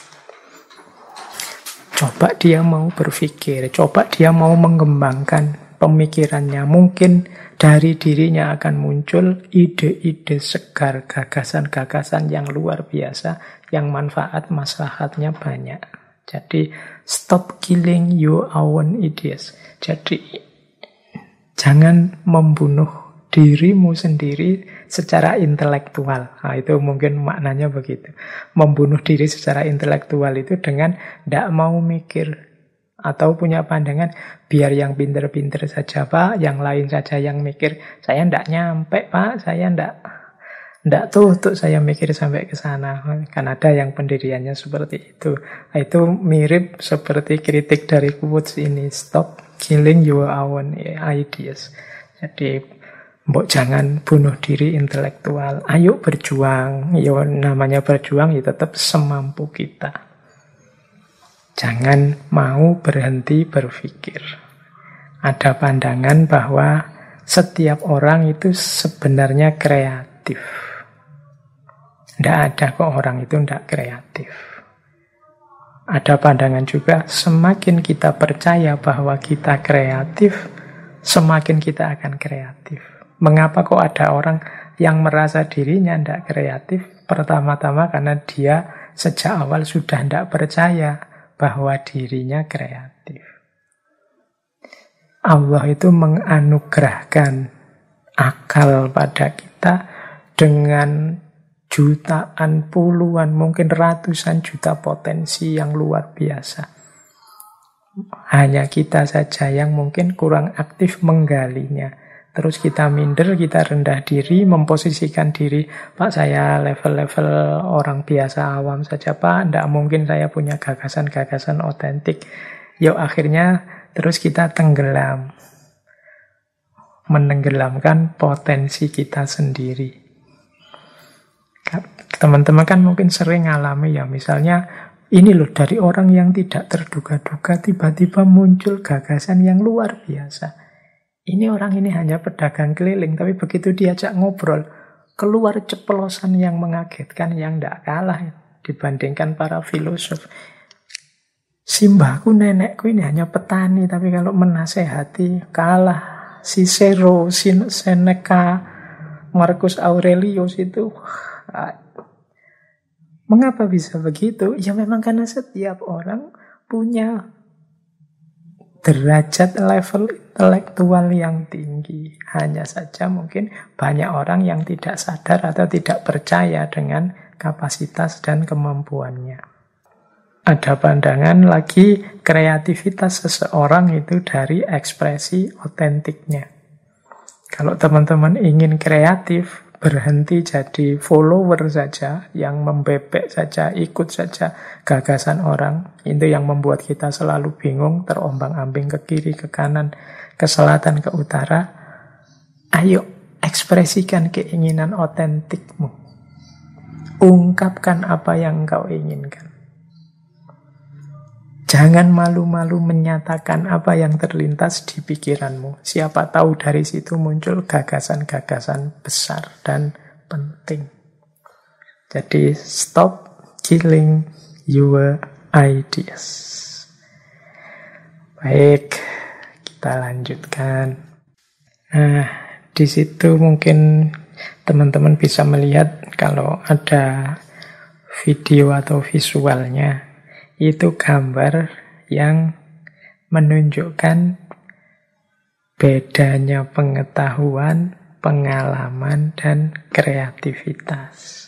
Coba dia mau berpikir, coba dia mau mengembangkan pemikirannya, mungkin dari dirinya akan muncul ide-ide segar, gagasan-gagasan yang luar biasa, yang manfaat maslahatnya banyak. Jadi stop killing your own ideas. Jadi jangan membunuh dirimu sendiri secara intelektual. Nah, itu mungkin maknanya begitu. Membunuh diri secara intelektual itu dengan tidak mau mikir atau punya pandangan biar yang pinter-pinter saja Pak, yang lain saja yang mikir. Saya ndak nyampe Pak, saya ndak tuh saya mikir sampai ke sana. Kan ada yang pendiriannya seperti itu. Itu mirip seperti kritik dari quotes ini, stop killing your own ideas. Jadi mbok jangan bunuh diri intelektual. Ayo berjuang. Ya namanya berjuang ya tetap semampu kita. Jangan mau berhenti berpikir. Ada pandangan bahwa setiap orang itu sebenarnya kreatif. Tidak ada kok orang itu tidak kreatif. Ada pandangan juga semakin kita percaya bahwa kita kreatif, semakin kita akan kreatif. Mengapa kok ada orang yang merasa dirinya tidak kreatif? Pertama-tama karena dia sejak awal sudah tidak percaya bahwa dirinya kreatif. Allah itu menganugerahkan akal pada kita dengan jutaan, puluhan, mungkin ratusan juta potensi yang luar biasa. Hanya kita saja yang mungkin kurang aktif menggalinya. Terus kita minder, kita rendah diri, memposisikan diri, Pak saya level-level orang biasa awam saja Pak, tidak mungkin saya punya gagasan-gagasan otentik. Yuk akhirnya terus kita tenggelam, menenggelamkan potensi kita sendiri. Teman-teman kan mungkin sering ngalami ya, misalnya ini loh dari orang yang tidak terduga-duga tiba-tiba muncul gagasan yang luar biasa. Ini orang ini hanya pedagang keliling, tapi begitu diajak ngobrol, keluar ceplosan yang mengagetkan, yang tidak kalah dibandingkan para filosof. Simbahku, nenekku ini hanya petani, tapi kalau menasehati kalah Cicero, Seneca, Marcus Aurelius itu. Mengapa bisa begitu? Ya memang karena setiap orang punya derajat level intelektual yang tinggi. Hanya saja mungkin banyak orang yang tidak sadar atau tidak percaya dengan kapasitas dan kemampuannya. Ada pandangan lagi, kreativitas seseorang itu dari ekspresi otentiknya. Kalau teman-teman ingin kreatif, berhenti jadi follower saja, yang membebek saja, ikut saja gagasan orang, itu yang membuat kita selalu bingung, terombang-ambing ke kiri, ke kanan, ke selatan, ke utara. Ayo, ekspresikan keinginan otentikmu. Ungkapkan apa yang engkau inginkan. Jangan malu-malu menyatakan apa yang terlintas di pikiranmu. Siapa tahu dari situ muncul gagasan-gagasan besar dan penting. Jadi stop killing your ideas. Baik, kita lanjutkan. Nah, di situ mungkin teman-teman bisa melihat kalau ada video atau visualnya. Itu gambar yang menunjukkan bedanya pengetahuan, pengalaman, dan kreativitas.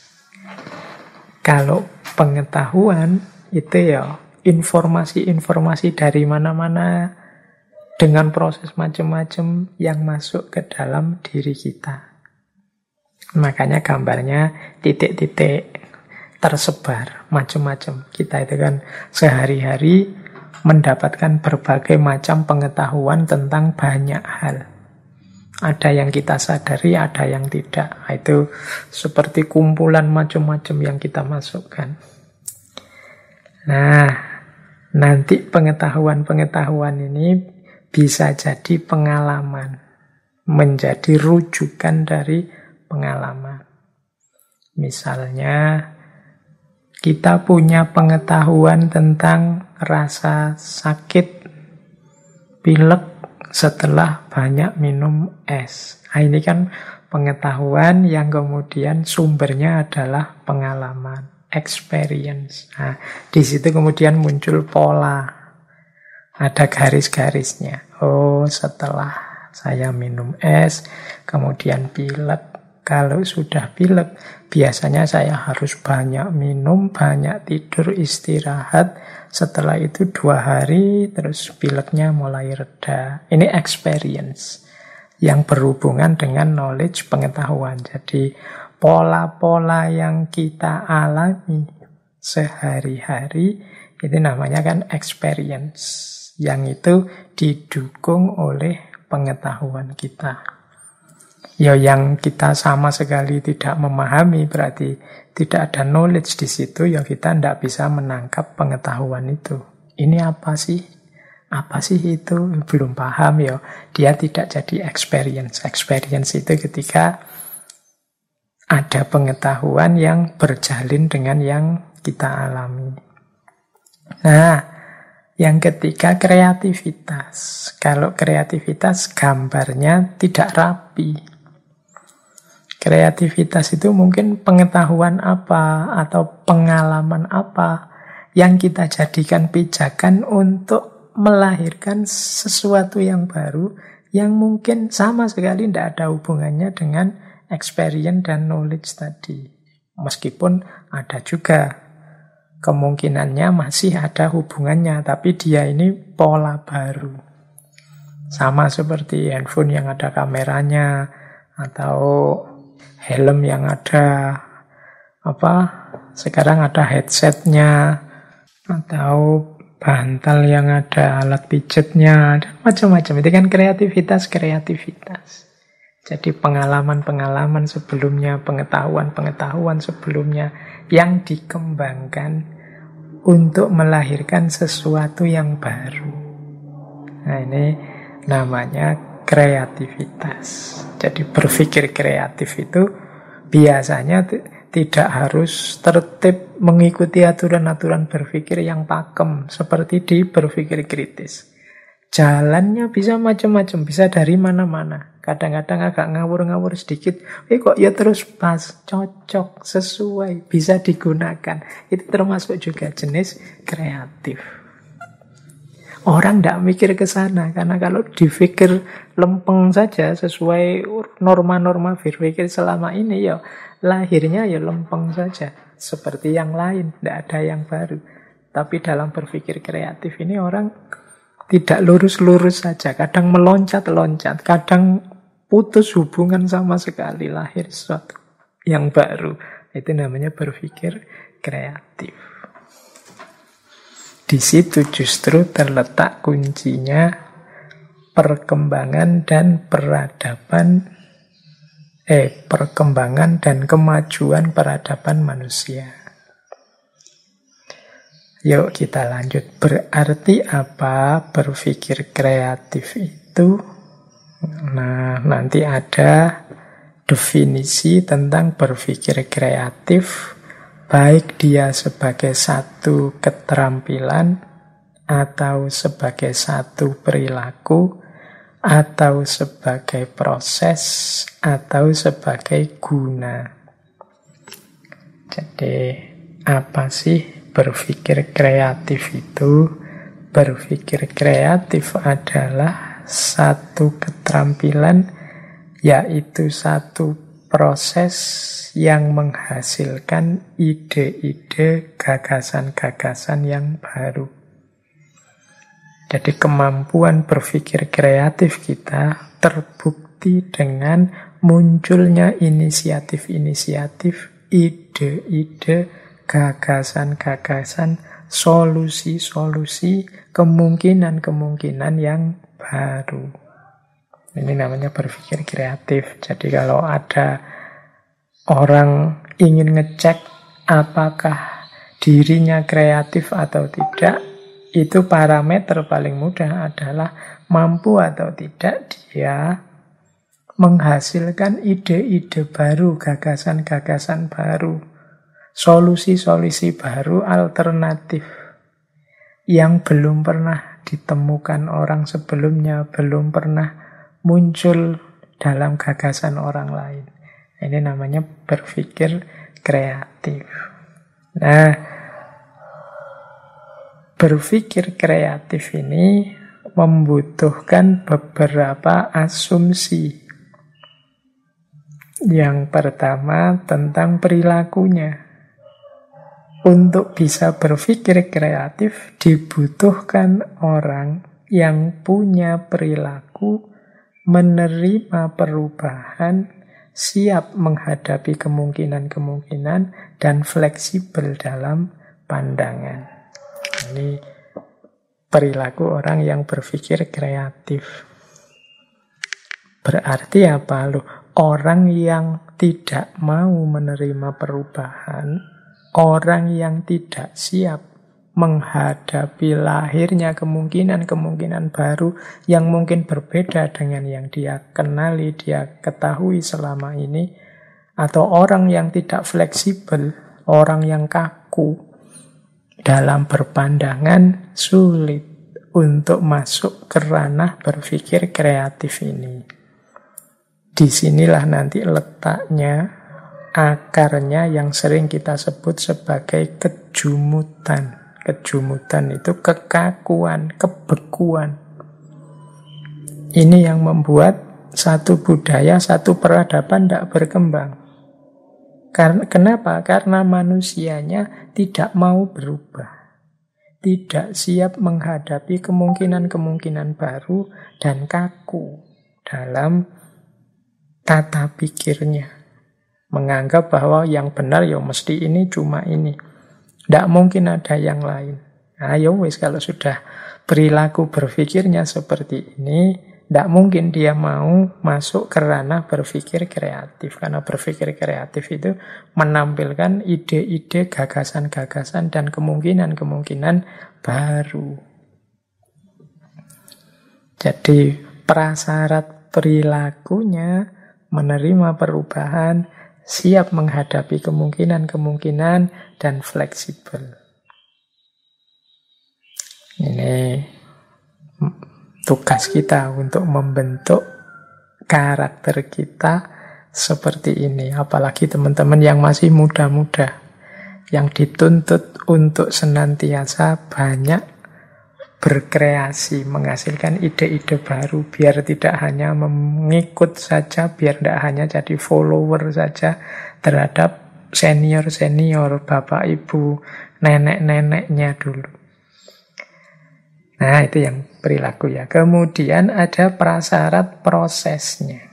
Kalau pengetahuan itu ya informasi-informasi dari mana-mana dengan proses macam-macam yang masuk ke dalam diri kita. Makanya gambarnya titik-titik tersebar macam-macam. Kita itu kan sehari-hari mendapatkan berbagai macam pengetahuan tentang banyak hal. Ada yang kita sadari, ada yang tidak. Itu seperti kumpulan macam-macam yang kita masukkan. Nah, nanti pengetahuan-pengetahuan ini bisa jadi pengalaman, menjadi rujukan dari pengalaman. Misalnya, kita punya pengetahuan tentang rasa sakit pilek setelah banyak minum es. Nah, ini kan pengetahuan yang kemudian sumbernya adalah pengalaman, experience. Nah, di situ kemudian muncul pola. Ada garis-garisnya. Oh, setelah saya minum es, kemudian pilek. Kalau sudah pilek, biasanya saya harus banyak minum, banyak tidur, istirahat. Setelah itu 2 hari, terus pileknya mulai reda. Ini experience yang berhubungan dengan knowledge, pengetahuan. Jadi pola-pola yang kita alami sehari-hari, itu namanya kan experience. Yang itu didukung oleh pengetahuan kita. Ya, yang kita sama sekali tidak memahami berarti tidak ada knowledge di situ, ya kita tidak bisa menangkap pengetahuan itu. Ini apa sih? Apa sih itu? Belum paham ya. Dia tidak jadi experience. Experience itu ketika ada pengetahuan yang berjalin dengan yang kita alami. Nah, yang ketiga kreativitas. Kalau kreativitas gambarnya tidak rapi. Kreativitas itu mungkin pengetahuan apa atau pengalaman apa yang kita jadikan pijakan untuk melahirkan sesuatu yang baru yang mungkin sama sekali tidak ada hubungannya dengan experience dan knowledge tadi. Meskipun ada juga kemungkinannya masih ada hubungannya, tapi dia ini pola baru. Sama seperti handphone yang ada kameranya atau helm yang ada sekarang ada headsetnya, atau bantal yang ada alat pijetnya, dan macam-macam. Itu kan kreativitas. Jadi pengalaman-pengalaman sebelumnya, pengetahuan-pengetahuan sebelumnya yang dikembangkan untuk melahirkan sesuatu yang baru. Nah, ini namanya kreativitas. Jadi berpikir kreatif itu biasanya tidak harus tertib mengikuti aturan-aturan berpikir yang pakem seperti di berpikir kritis. Jalannya bisa macam-macam, bisa dari mana-mana. Kadang-kadang agak ngawur-ngawur sedikit, kok ya terus pas, cocok, sesuai, bisa digunakan. Itu termasuk juga jenis kreatif. Orang tidak mikir ke sana, karena kalau dipikir lempeng saja sesuai norma-norma berpikir selama ini, ya lahirnya ya lempeng saja. Seperti yang lain, tidak ada yang baru. Tapi dalam berpikir kreatif ini orang tidak lurus-lurus saja. Kadang meloncat-loncat, kadang putus hubungan sama sekali, lahir sesuatu yang baru. Itu namanya berpikir kreatif. Di situ justru terletak kuncinya perkembangan dan kemajuan peradaban manusia. Yuk kita lanjut. Berarti apa berpikir kreatif itu? Nah, nanti ada definisi tentang berpikir kreatif, baik dia sebagai satu keterampilan, atau sebagai satu perilaku, atau sebagai proses, atau sebagai guna. Jadi, apa sih berpikir kreatif itu? Berpikir kreatif adalah satu keterampilan, yaitu satu proses yang menghasilkan ide-ide, gagasan-gagasan yang baru. Jadi kemampuan berpikir kreatif kita terbukti dengan munculnya inisiatif-inisiatif, ide-ide, gagasan-gagasan, solusi-solusi, kemungkinan-kemungkinan yang baru. Ini namanya berpikir kreatif. Jadi kalau ada orang ingin ngecek apakah dirinya kreatif atau tidak, itu parameter paling mudah adalah mampu atau tidak dia menghasilkan ide-ide baru, gagasan-gagasan baru, solusi-solusi baru, alternatif yang belum pernah ditemukan orang sebelumnya, belum pernah muncul dalam gagasan orang lain. Ini namanya berpikir kreatif. Nah, berpikir kreatif ini membutuhkan beberapa asumsi. Yang pertama tentang perilakunya. Untuk bisa berpikir kreatif dibutuhkan orang yang punya perilaku menerima perubahan, siap menghadapi kemungkinan-kemungkinan, dan fleksibel dalam pandangan. Ini perilaku orang yang berpikir kreatif. Berarti apa loh? Orang yang tidak mau menerima perubahan, orang yang tidak siap menghadapi lahirnya kemungkinan-kemungkinan baru yang mungkin berbeda dengan yang dia kenali, dia ketahui selama ini, atau orang yang tidak fleksibel, orang yang kaku dalam berpandangan, sulit untuk masuk ke ranah berpikir kreatif ini. Disinilah nanti letaknya, akarnya yang sering kita sebut sebagai kejumutan. Kejumutan itu kekakuan, kebekuan. Ini yang membuat satu budaya, satu peradaban tidak berkembang. Kenapa? Karena manusianya tidak mau berubah. Tidak siap menghadapi kemungkinan-kemungkinan baru dan kaku dalam tata pikirnya. Menganggap bahwa yang benar ya mesti ini, cuma ini. Tidak mungkin ada yang lain. Nah, ya wis, kalau sudah perilaku berpikirnya seperti ini, tidak mungkin dia mau masuk ke ranah berpikir kreatif. Karena berpikir kreatif itu menampilkan ide-ide, gagasan-gagasan, dan kemungkinan-kemungkinan baru. Jadi prasyarat perilakunya menerima perubahan, siap menghadapi kemungkinan-kemungkinan, dan fleksibel. Ini tugas kita untuk membentuk karakter kita seperti ini. Apalagi teman-teman yang masih muda-muda, yang dituntut untuk senantiasa banyak berkreasi, menghasilkan ide-ide baru, biar tidak hanya mengikut saja, biar tidak hanya jadi follower saja terhadap senior-senior, bapak ibu, nenek-neneknya dulu. Nah, itu yang perilaku ya. Kemudian ada prasyarat prosesnya.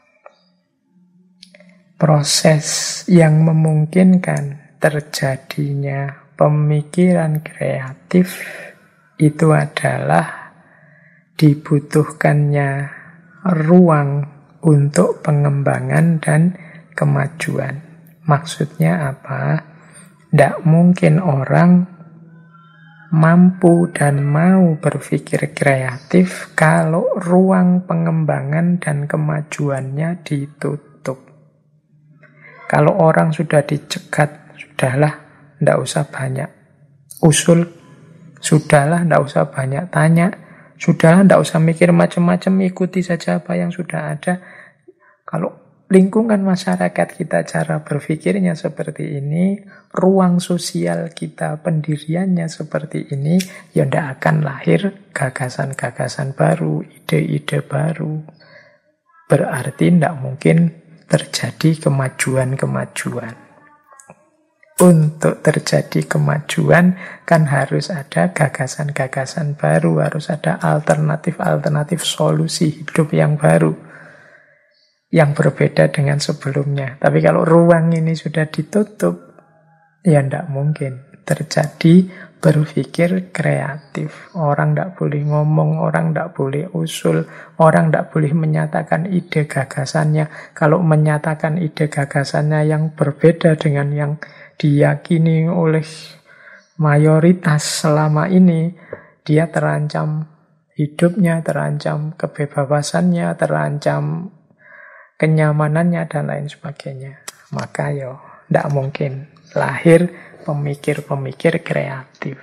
Proses yang memungkinkan terjadinya pemikiran kreatif itu adalah dibutuhkannya ruang untuk pengembangan dan kemajuan. Maksudnya apa? Tidak mungkin orang mampu dan mau berpikir kreatif kalau ruang pengembangan dan kemajuannya ditutup. Kalau orang sudah dicegat, sudahlah, tidak usah banyak usul, sudahlah, tidak usah banyak tanya, sudahlah, tidak usah mikir macam-macam, ikuti saja apa yang sudah ada. Kalau lingkungan masyarakat kita cara berpikirnya seperti ini, ruang sosial kita pendiriannya seperti ini, ya tidak akan lahir gagasan-gagasan baru, ide-ide baru. Berarti tidak mungkin terjadi kemajuan-kemajuan. Untuk terjadi kemajuan kan harus ada gagasan-gagasan baru, harus ada alternatif-alternatif solusi hidup yang baru, yang berbeda dengan sebelumnya. Tapi kalau ruang ini sudah ditutup, ya tidak mungkin terjadi berpikir kreatif. Orang tidak boleh ngomong, orang tidak boleh usul, orang tidak boleh menyatakan ide gagasannya. Kalau menyatakan ide gagasannya yang berbeda dengan yang diyakini oleh mayoritas selama ini, dia terancam hidupnya, terancam kebebasannya, terancam kenyamanannya, dan lain sebagainya. Maka tidak mungkin lahir pemikir-pemikir kreatif.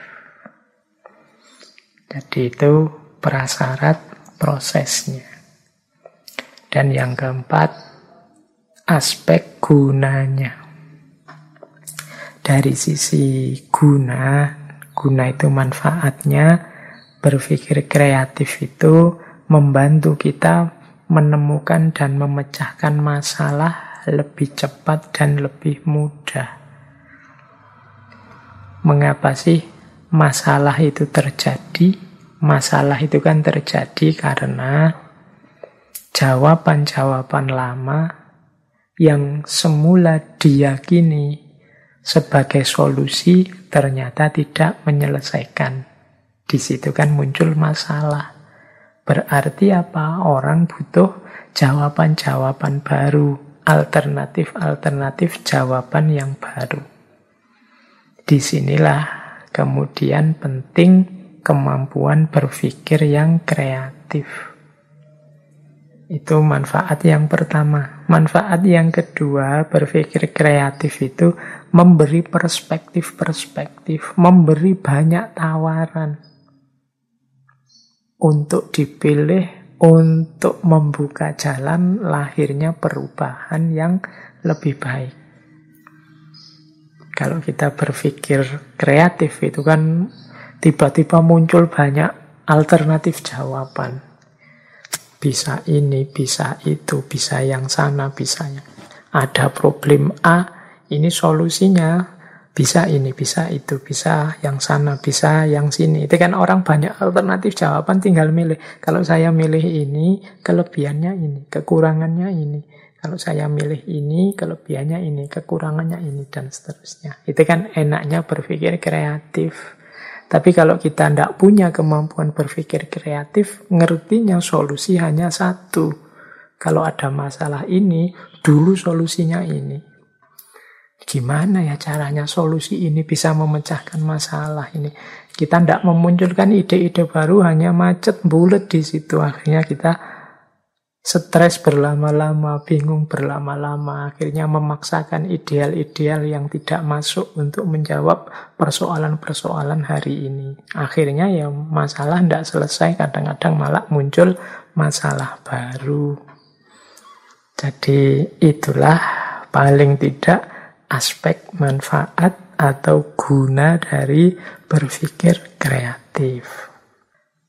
Jadi itu prasyarat prosesnya. Dan yang keempat, aspek gunanya. Dari sisi guna itu manfaatnya, berpikir kreatif itu membantu kita menemukan dan memecahkan masalah lebih cepat dan lebih mudah. Mengapa sih masalah itu terjadi? Masalah itu kan terjadi karena jawaban-jawaban lama yang semula diyakini sebagai solusi ternyata tidak menyelesaikan. Di situ kan muncul masalah. Berarti apa? Orang butuh jawaban-jawaban baru, alternatif-alternatif jawaban yang baru. Disinilah kemudian penting kemampuan berpikir yang kreatif. Itu manfaat yang pertama. Manfaat yang kedua, berpikir kreatif itu memberi perspektif-perspektif, memberi banyak tawaran untuk dipilih, untuk membuka jalan lahirnya perubahan yang lebih baik. Kalau kita berpikir kreatif itu kan tiba-tiba muncul banyak alternatif jawaban. Bisa ini, bisa itu, bisa yang sana, bisa yang... Ada problem A, ini solusinya. Bisa ini, bisa itu, bisa yang sana, bisa yang sini. Itu kan orang banyak alternatif jawaban, tinggal milih. Kalau saya milih ini, kelebihannya ini, kekurangannya ini. Kalau saya milih ini, kelebihannya ini, kekurangannya ini, dan seterusnya. Itu kan enaknya berpikir kreatif. Tapi kalau kita tidak punya kemampuan berpikir kreatif, ngertinya solusi hanya satu. Kalau ada masalah ini, dulu solusinya ini. Gimana ya caranya solusi ini bisa memecahkan masalah ini? Kita tidak memunculkan ide-ide baru, hanya macet, bulet di situ. Akhirnya kita stres berlama-lama, bingung berlama-lama, akhirnya memaksakan ideal-ideal yang tidak masuk untuk menjawab persoalan-persoalan hari ini. Akhirnya ya masalah tidak selesai, kadang-kadang malah muncul masalah baru. Jadi itulah paling tidak aspek manfaat atau guna dari berpikir kreatif.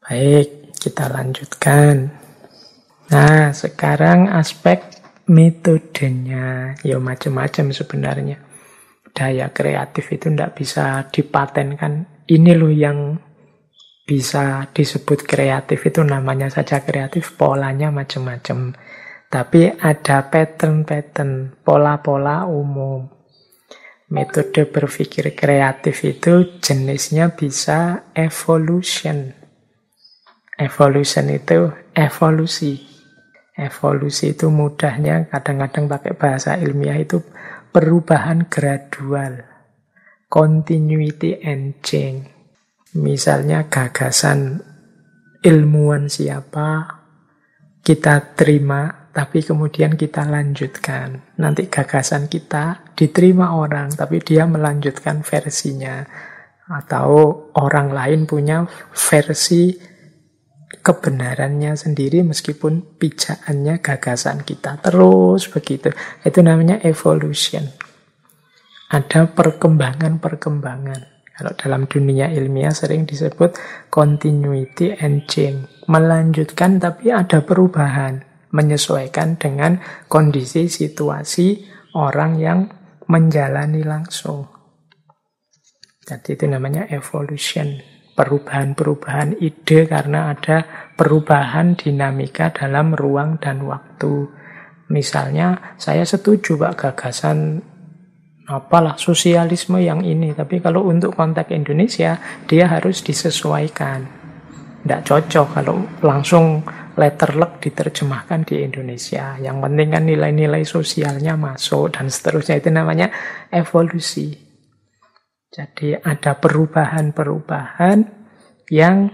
Baik, kita lanjutkan. Nah, sekarang aspek metodenya. Ya macam-macam sebenarnya. Daya kreatif itu tidak bisa dipatenkan. Ini loh yang bisa disebut kreatif, itu namanya saja kreatif, polanya macam-macam. Tapi ada pattern-pattern, pola-pola umum. Metode berpikir kreatif itu jenisnya bisa evolution. Evolution itu evolusi. Evolusi itu mudahnya kadang-kadang pakai bahasa ilmiah itu perubahan gradual. Continuity and change. Misalnya gagasan ilmuwan siapa, kita terima, tapi kemudian kita lanjutkan. Nanti gagasan kita diterima orang, tapi dia melanjutkan versinya. Atau orang lain punya versi kebenarannya sendiri meskipun pijakannya gagasan kita. Terus begitu. Itu namanya evolution. Ada perkembangan-perkembangan. Kalau dalam dunia ilmiah sering disebut continuity and change. Melanjutkan tapi ada perubahan. Menyesuaikan dengan kondisi situasi orang yang menjalani langsung. Jadi itu namanya evolution. Perubahan-perubahan ide karena ada perubahan dinamika dalam ruang dan waktu. Misalnya saya setuju Pak gagasan apalah sosialisme yang ini, tapi kalau untuk konteks Indonesia dia harus disesuaikan. Tidak cocok kalau langsung letterlek diterjemahkan di Indonesia. Yang penting kan nilai-nilai sosialnya masuk dan seterusnya. Itu namanya evolusi. Jadi ada perubahan-perubahan yang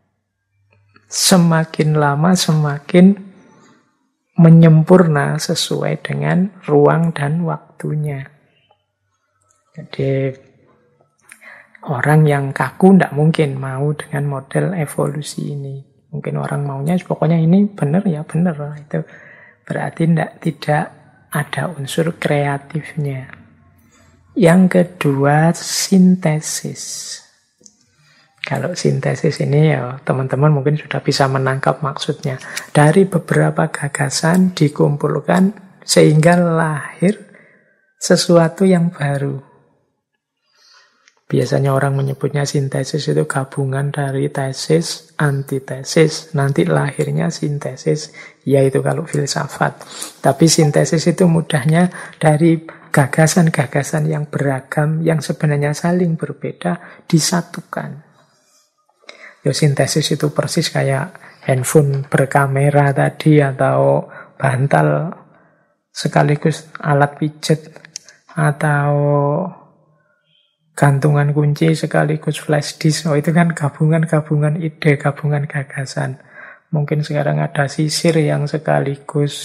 semakin lama semakin menyempurna sesuai dengan ruang dan waktunya. Jadi orang yang kaku tidak mungkin mau dengan model evolusi ini. Mungkin orang maunya pokoknya ini benar ya benar. Itu berarti tidak ada unsur kreatifnya. Yang kedua, sintesis. Kalau sintesis ini ya teman-teman mungkin sudah bisa menangkap maksudnya. Dari beberapa gagasan dikumpulkan sehingga lahir sesuatu yang baru. Biasanya orang menyebutnya sintesis itu gabungan dari tesis, antitesis, nanti lahirnya sintesis, yaitu kalau filsafat. Tapi sintesis itu mudahnya dari gagasan-gagasan yang beragam, yang sebenarnya saling berbeda, disatukan. Ya, sintesis itu persis kayak handphone berkamera tadi, atau bantal sekaligus alat pijet, atau gantungan kunci sekaligus flash disk. Oh, itu kan gabungan-gabungan ide, gabungan gagasan. Mungkin sekarang ada sisir yang sekaligus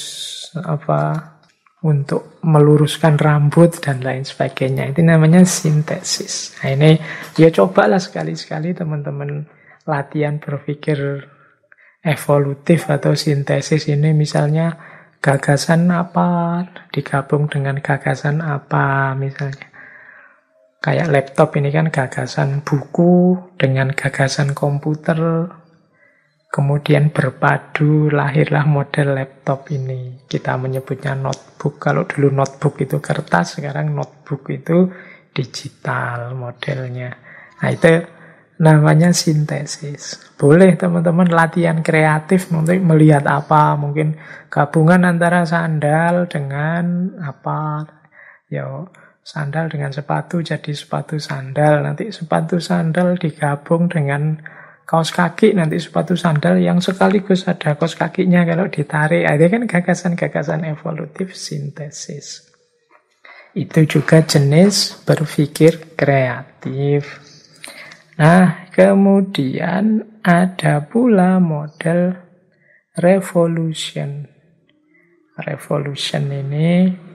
untuk meluruskan rambut dan lain sebagainya. Itu namanya sintesis. Nah, ini ya cobalah sekali-sekali teman-teman latihan berpikir evolutif atau sintesis ini. Misalnya gagasan apa digabung dengan gagasan apa misalnya. Kayak laptop ini kan gagasan buku dengan gagasan komputer. Kemudian berpadu, lahirlah model laptop ini. Kita menyebutnya notebook. Kalau dulu notebook itu kertas, sekarang notebook itu digital modelnya. Nah, itu namanya sintesis. Boleh teman-teman latihan kreatif untuk melihat apa. Mungkin gabungan antara sandal dengan apa. Ya, sandal dengan sepatu jadi sepatu sandal. Nanti sepatu sandal digabung dengan kaos kaki. Nanti sepatu sandal yang sekaligus ada kaos kakinya kalau ditarik. Itu kan gagasan-gagasan evolutif sintesis. Itu juga jenis berpikir kreatif. Nah, kemudian ada pula model revolution. Revolution ini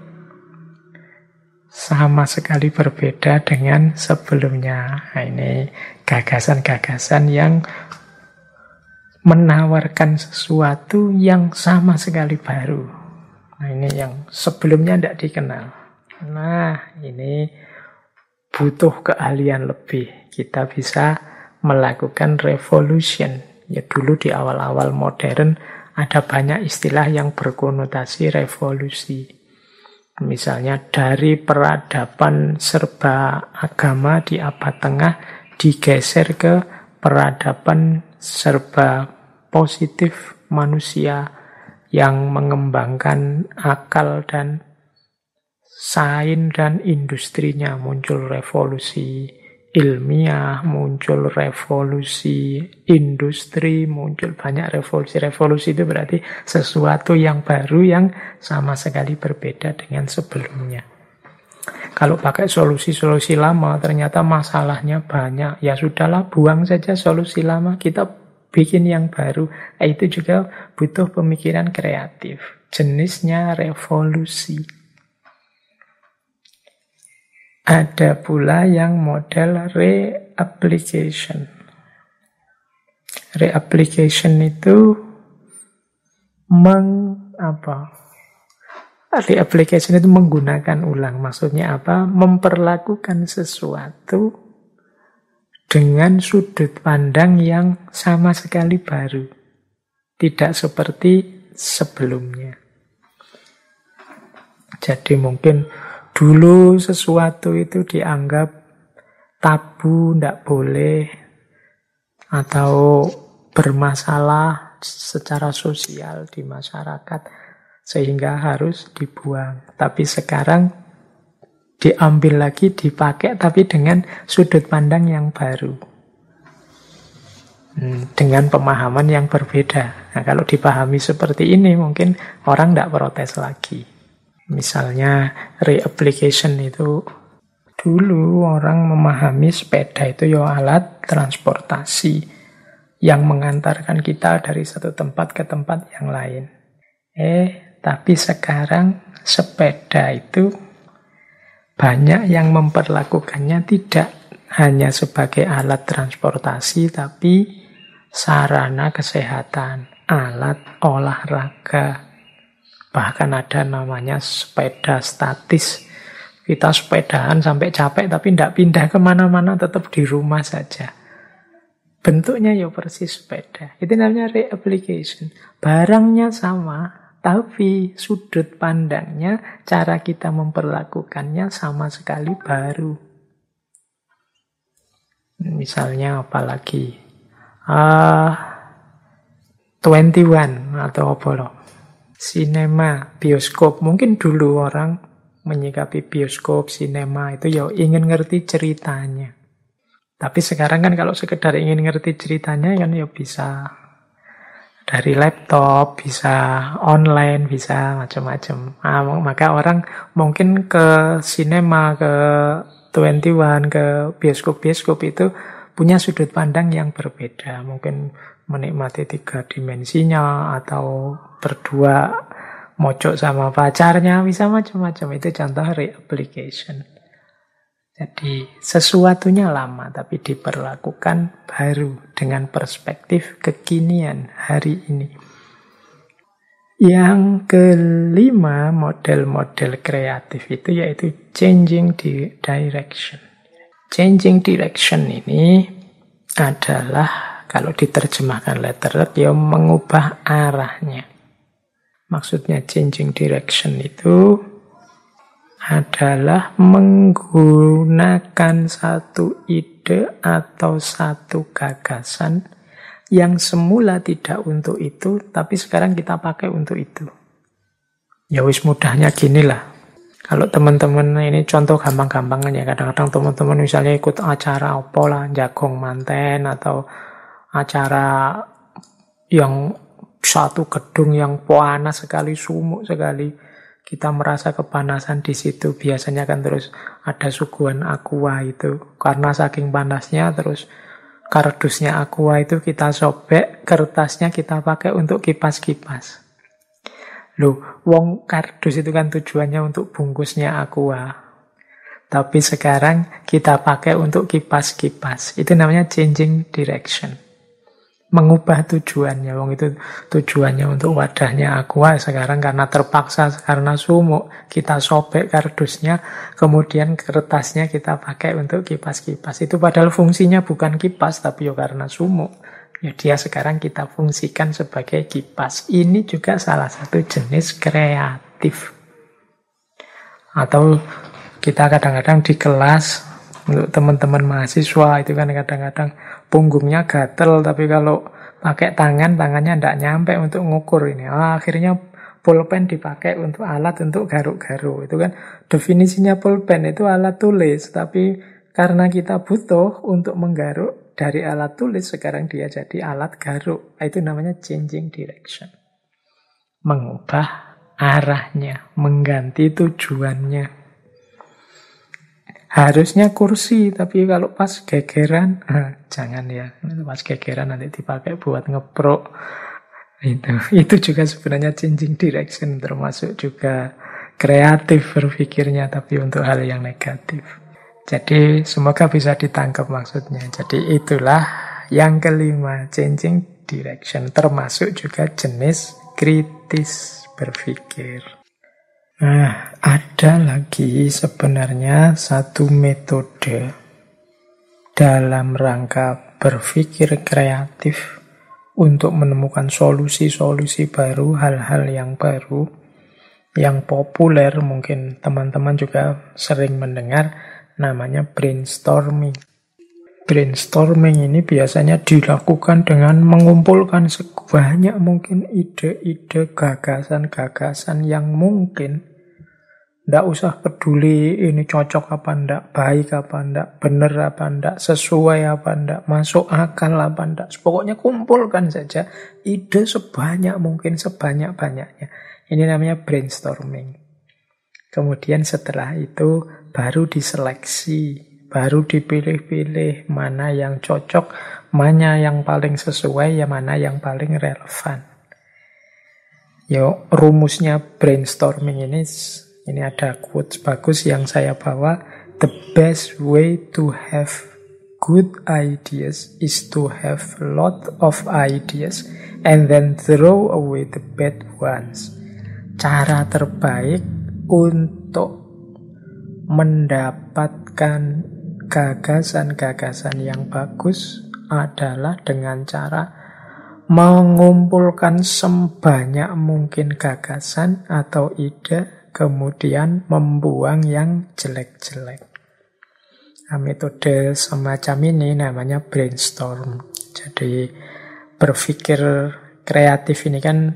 sama sekali berbeda dengan sebelumnya. Nah, ini gagasan-gagasan yang menawarkan sesuatu yang sama sekali baru. Nah, ini yang sebelumnya tidak dikenal. Nah, ini butuh keahlian lebih. Kita bisa melakukan revolution. Ya dulu di awal-awal modern ada banyak istilah yang berkonotasi revolusi. Misalnya dari peradaban serba agama di abad tengah digeser ke peradaban serba positif manusia yang mengembangkan akal dan sains dan industrinya. Muncul revolusi ilmiah, muncul revolusi industri, muncul banyak revolusi. Revolusi itu berarti sesuatu yang baru yang sama sekali berbeda dengan sebelumnya. Kalau pakai solusi-solusi lama, ternyata masalahnya banyak. Ya sudahlah, buang saja solusi lama, kita bikin yang baru. Itu juga butuh pemikiran kreatif. Jenisnya revolusi. Ada pula yang model reapplication. Reapplication itu Reapplication itu menggunakan ulang. Maksudnya apa? Memperlakukan sesuatu dengan sudut pandang yang sama sekali baru. Tidak seperti sebelumnya. Jadi mungkin dulu sesuatu itu dianggap tabu, tidak boleh, atau bermasalah secara sosial di masyarakat, sehingga harus dibuang. Tapi sekarang diambil lagi, dipakai, tapi dengan sudut pandang yang baru. Dengan pemahaman yang berbeda. Nah, kalau dipahami seperti ini, mungkin orang tidak protes lagi. Misalnya reapplication itu dulu orang memahami sepeda itu ya alat transportasi yang mengantarkan kita dari satu tempat ke tempat yang lain. Tapi sekarang sepeda itu banyak yang memperlakukannya tidak hanya sebagai alat transportasi, tapi sarana kesehatan, alat olahraga. Bahkan ada namanya sepeda statis. Kita sepedahan sampai capek tapi tidak pindah kemana-mana, tetap di rumah saja. Bentuknya ya persis sepeda. Itu namanya reapplication. Barangnya sama, tapi sudut pandangnya, cara kita memperlakukannya sama sekali baru. Misalnya apalagi 21 atau apa loh. Sinema, bioskop. Mungkin dulu orang menyikapi bioskop, sinema itu ya ingin ngerti ceritanya. Tapi sekarang kan kalau sekedar ingin ngerti ceritanya kan ya bisa dari laptop, bisa online, bisa macam-macam. Maka orang mungkin ke sinema, ke 21, ke bioskop-bioskop itu punya sudut pandang yang berbeda. Mungkin menikmati 3 dimensinya atau berdua mocok sama pacarnya, bisa macam-macam. Itu contoh reapplication. Jadi sesuatunya lama tapi diperlakukan baru dengan perspektif kekinian hari ini. Yang kelima model-model kreatif itu yaitu changing direction. Changing direction ini adalah kalau diterjemahkan letterlet ya mengubah arahnya. Maksudnya changing direction itu adalah menggunakan satu ide atau satu gagasan yang semula tidak untuk itu, tapi sekarang kita pakai untuk itu. Ya wis mudahnya ginilah. Kalau teman-teman ini contoh gampang-gampangan ya, kadang-kadang teman-teman misalnya ikut acara apa lah, jagong manten atau acara yang satu gedung yang panas sekali, sumuk sekali. Kita merasa kepanasan di situ. Biasanya kan terus ada suguhan aqua itu. Karena saking panasnya terus kardusnya aqua itu kita sobek, kertasnya kita pakai untuk kipas-kipas. Loh, wong kardus itu kan tujuannya untuk bungkusnya aqua. Tapi sekarang kita pakai untuk kipas-kipas. Itu namanya changing direction. Mengubah tujuannya. Wong itu tujuannya untuk wadahnya aqua, sekarang karena terpaksa, karena sumuk, kita sobek kardusnya, kemudian kertasnya kita pakai untuk kipas-kipas. Itu padahal fungsinya bukan kipas, tapi ya karena sumuk. Ya, dia sekarang kita fungsikan sebagai kipas. Ini juga salah satu jenis kreatif. Atau kita kadang-kadang di kelas, untuk teman-teman mahasiswa itu kan kadang-kadang punggungnya gatel, tapi kalau pakai tangan, tangannya tidak nyampe untuk ngukur ini. Akhirnya pulpen dipakai untuk alat untuk garuk-garuk. Itu kan definisinya pulpen itu alat tulis, tapi karena kita butuh untuk menggaruk dari alat tulis, sekarang dia jadi alat garuk. Itu namanya changing direction. Mengubah arahnya, mengganti tujuannya. Harusnya kursi, tapi kalau pas gegeran, jangan ya. Pas gegeran nanti dipakai buat ngeprok. Itu juga sebenarnya changing direction, termasuk juga kreatif berpikirnya, tapi untuk hal yang negatif. Jadi semoga bisa ditangkap maksudnya. Jadi itulah yang kelima, changing direction, termasuk juga jenis kritis berpikir. Nah, ada lagi sebenarnya satu metode dalam rangka berpikir kreatif untuk menemukan solusi-solusi baru, hal-hal yang baru, yang populer, mungkin teman-teman juga sering mendengar, namanya brainstorming. Brainstorming ini biasanya dilakukan dengan mengumpulkan sebanyak mungkin ide-ide, gagasan-gagasan yang mungkin. Nggak usah peduli ini cocok apa ndak, baik apa ndak, benar apa ndak, sesuai apa ndak, masuk akal apa ndak. Pokoknya kumpulkan saja ide sebanyak mungkin, sebanyak-banyaknya. Ini namanya brainstorming. Kemudian setelah itu baru diseleksi, baru dipilih-pilih mana yang cocok, mana yang paling sesuai, ya mana yang paling relevan. Yo, rumusnya brainstorming ini ada quotes bagus yang saya bawa. The best way to have good ideas is to have lot of ideas and then throw away the bad ones. Cara terbaik untuk mendapatkan gagasan-gagasan yang bagus adalah dengan cara mengumpulkan sebanyak mungkin gagasan atau ide, kemudian membuang yang jelek-jelek. Nah, metode semacam ini namanya brainstorm. Jadi berpikir kreatif ini kan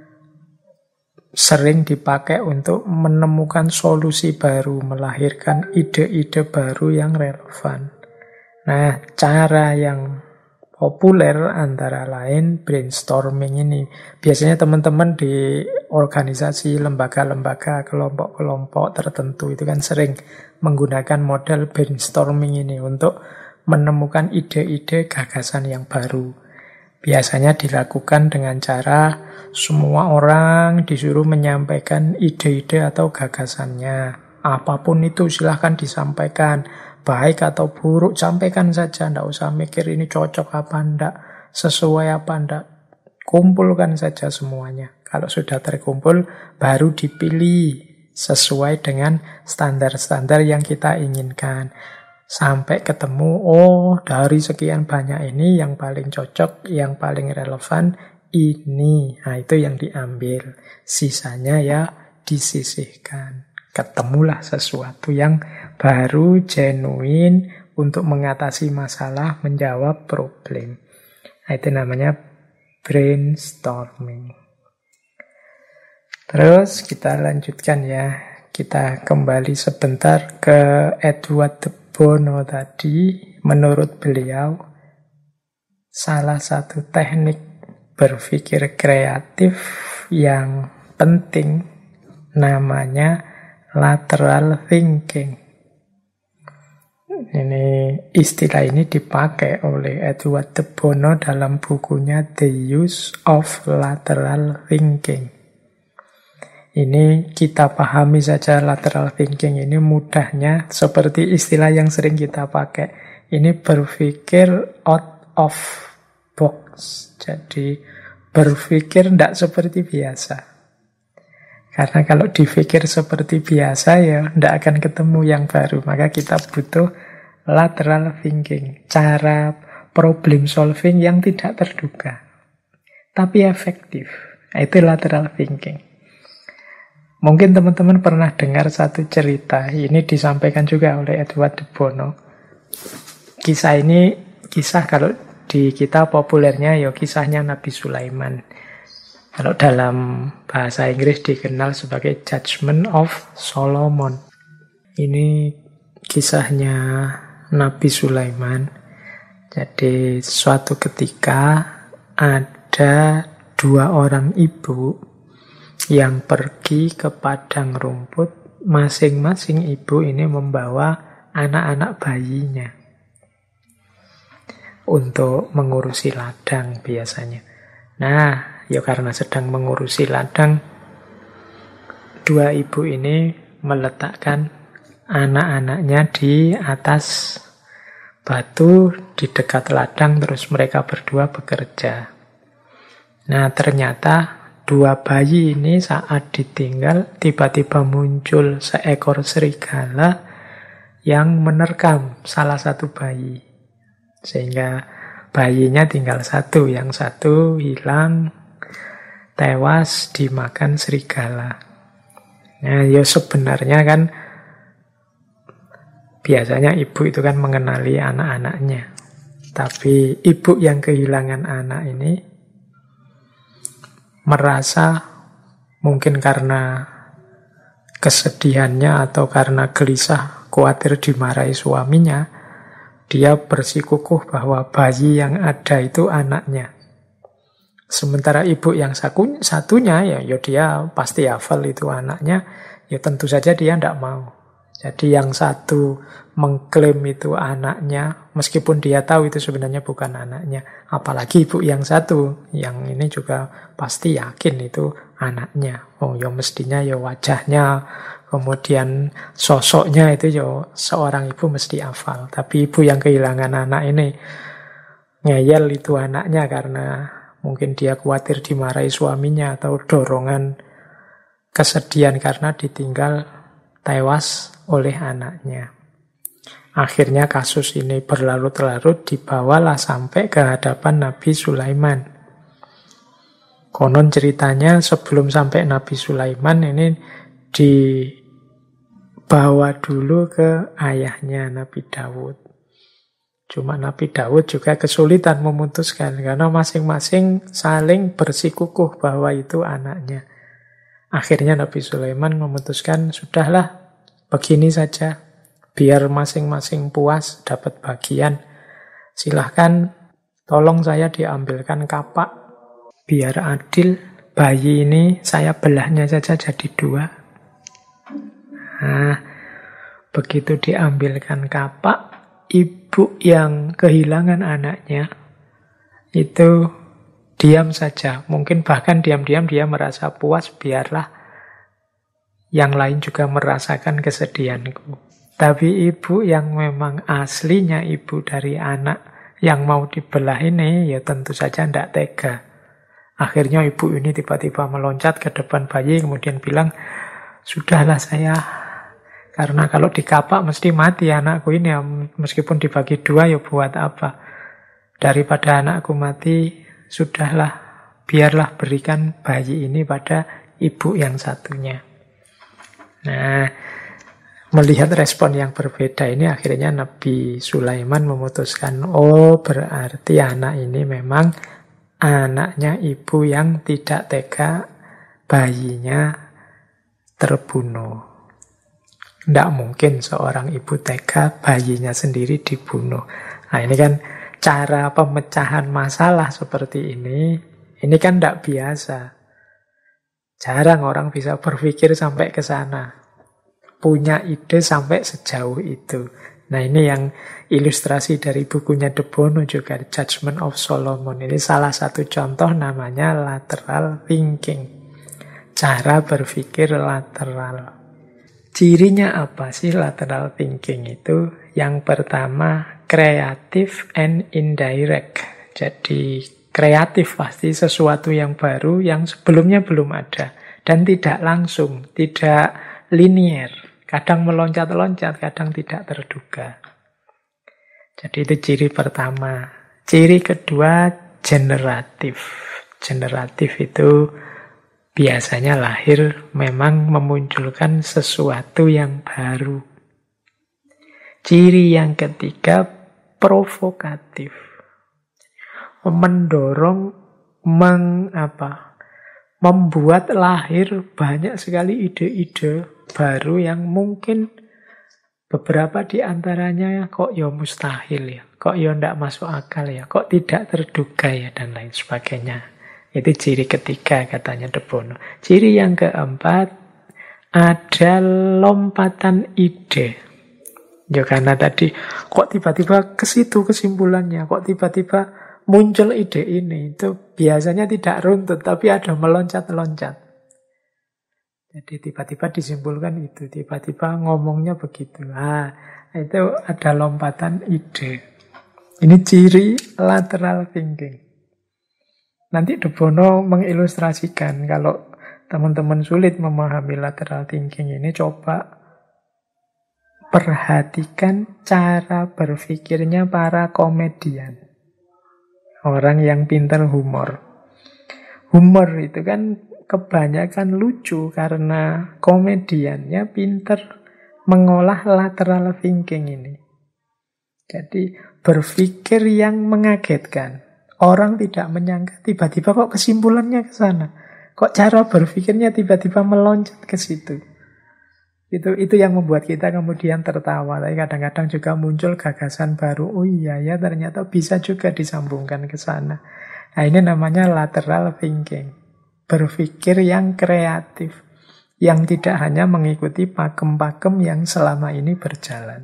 sering dipakai untuk menemukan solusi baru, melahirkan ide-ide baru yang relevan. Nah, cara yang populer antara lain brainstorming ini. Biasanya teman-teman di organisasi, lembaga-lembaga, kelompok-kelompok tertentu itu kan sering menggunakan model brainstorming ini untuk menemukan ide-ide gagasan yang baru. Biasanya dilakukan dengan cara semua orang disuruh menyampaikan ide-ide atau gagasannya. Apapun itu silahkan disampaikan. Baik atau buruk, sampaikan saja. Tidak usah mikir ini cocok apa enggak, sesuai apa enggak. Kumpulkan saja semuanya. Kalau sudah terkumpul, baru dipilih sesuai dengan standar-standar yang kita inginkan. Sampai ketemu, dari sekian banyak ini yang paling cocok, yang paling relevan, ini. Nah, itu yang diambil. Sisanya ya disisihkan. Ketemulah sesuatu yang baru, genuine, untuk mengatasi masalah, menjawab problem. Nah, itu namanya brainstorming. Terus kita lanjutkan ya. Kita kembali sebentar ke Edward de Bono tadi. Menurut beliau, salah satu teknik berpikir kreatif yang penting namanya lateral thinking. Istilah ini dipakai oleh Edward de Bono dalam bukunya The Use of Lateral Thinking. Ini kita pahami saja lateral thinking ini mudahnya seperti istilah yang sering kita pakai. Ini berpikir out of box. Jadi berpikir tidak seperti biasa. Karena kalau dipikir seperti biasa ya tidak akan ketemu yang baru. Maka kita butuh lateral thinking. Cara problem solving yang tidak terduga, tapi efektif. Itu lateral thinking. Mungkin teman-teman pernah dengar satu cerita, ini disampaikan juga oleh Edward de Bono. Kisah ini, kisah kalau di kita populernya ya kisahnya Nabi Sulaiman. Kalau dalam bahasa Inggris dikenal sebagai Judgment of Solomon. Ini kisahnya Nabi Sulaiman. Jadi suatu ketika ada 2 orang ibu yang pergi ke padang rumput. Masing-masing ibu ini membawa anak-anak bayinya untuk mengurusi ladang biasanya. Nah, ya karena sedang mengurusi ladang, 2 ibu ini meletakkan anak-anaknya di atas batu di dekat ladang, terus mereka berdua bekerja. Nah, ternyata 2 bayi ini saat ditinggal, tiba-tiba muncul seekor serigala yang menerkam salah satu bayi. Sehingga bayinya tinggal 1, yang 1 hilang, tewas dimakan serigala. Nah, ya sebenarnya kan biasanya ibu itu kan mengenali anak-anaknya. Tapi ibu yang kehilangan anak ini merasa mungkin karena kesedihannya atau karena gelisah, khawatir dimarahi suaminya, dia bersikukuh bahwa bayi yang ada itu anaknya. Sementara ibu yang satunya ya dia pasti hafal itu anaknya, ya tentu saja dia tidak mau. Jadi yang satu mengklaim itu anaknya, meskipun dia tahu itu sebenarnya bukan anaknya. Apalagi ibu yang satu, yang ini juga pasti yakin itu anaknya. Oh ya mestinya ya wajahnya, kemudian sosoknya itu ya seorang ibu mesti hafal. Tapi ibu yang kehilangan anak ini ngeyel itu anaknya karena mungkin dia khawatir dimarahi suaminya atau dorongan kesedihan karena ditinggal tewas oleh anaknya. Akhirnya kasus ini berlarut-larut, dibawalah sampai ke hadapan Nabi Sulaiman. Konon ceritanya sebelum sampai Nabi Sulaiman ini dibawa dulu ke ayahnya Nabi Daud. Cuma Nabi Daud juga kesulitan memutuskan karena masing-masing saling bersikukuh bahwa itu anaknya. Akhirnya Nabi Sulaiman memutuskan, sudahlah, begini saja, biar masing-masing puas dapat bagian. Silahkan, tolong saya diambilkan kapak, biar adil, bayi ini saya belahnya saja jadi 2. Nah, begitu diambilkan kapak, ibu yang kehilangan anaknya itu diam saja. Mungkin bahkan diam-diam dia merasa puas, biarlah yang lain juga merasakan kesedihanku. Tapi ibu yang memang aslinya ibu dari anak yang mau dibelah ini, ya tentu saja tidak tega. Akhirnya ibu ini tiba-tiba meloncat ke depan bayi, kemudian bilang, sudahlah saya, karena kalau dikapak mesti mati anakku ini, ya, meskipun dibagi 2 ya buat apa. Daripada anakku mati, sudahlah, biarlah berikan bayi ini pada ibu yang satunya. Nah, melihat respon yang berbeda ini, akhirnya Nabi Sulaiman memutuskan, oh berarti anak ini memang anaknya ibu yang tidak tega bayinya terbunuh. Tidak mungkin seorang ibu tega bayinya sendiri dibunuh. Nah, ini kan cara pemecahan masalah seperti ini kan tidak biasa. Jarang orang bisa berpikir sampai ke sana. Punya ide sampai sejauh itu. Nah, ini yang ilustrasi dari bukunya De Bono juga, Judgment of Solomon. Ini salah satu contoh, namanya lateral thinking. Cara berpikir lateral. Cirinya apa sih lateral thinking itu? Yang pertama, kreatif and indirect. Jadi kreatif pasti sesuatu yang baru yang sebelumnya belum ada. Dan tidak langsung, tidak linier. Kadang meloncat-loncat, kadang tidak terduga. Jadi itu ciri pertama. Ciri kedua, generatif. Generatif itu biasanya lahir memang memunculkan sesuatu yang baru. Ciri yang ketiga, provokatif. Mendorong, membuat lahir banyak sekali ide-ide baru yang mungkin beberapa di antaranya kok ya mustahil ya, kok ya ndak masuk akal ya, kok tidak terduga ya, dan lain sebagainya. Itu ciri ketiga katanya De Bono. Ciri yang keempat, ada lompatan ide. Ya karena tadi kok tiba-tiba ke situ kesimpulannya, kok tiba-tiba muncul ide ini, itu biasanya tidak runtut tapi ada meloncat-loncat. Jadi tiba-tiba disimpulkan itu, tiba-tiba ngomongnya begitu. Itu ada lompatan ide. Ini ciri lateral thinking. Nanti De Bono mengilustrasikan kalau teman-teman sulit memahami lateral thinking ini, coba perhatikan cara berpikirnya para komedian. Orang yang pintar humor. Humor itu kan kebanyakan lucu karena komediannya pintar mengolah lateral thinking ini. Jadi berpikir yang mengagetkan. Orang tidak menyangka, tiba-tiba kok kesimpulannya ke sana. Kok cara berpikirnya tiba-tiba meloncat ke situ. Itu yang membuat kita kemudian tertawa. Tapi kadang-kadang juga muncul gagasan baru. Oh iya ya, ternyata bisa juga disambungkan ke sana. Nah, ini namanya lateral thinking. Berpikir yang kreatif. Yang tidak hanya mengikuti pakem-pakem yang selama ini berjalan.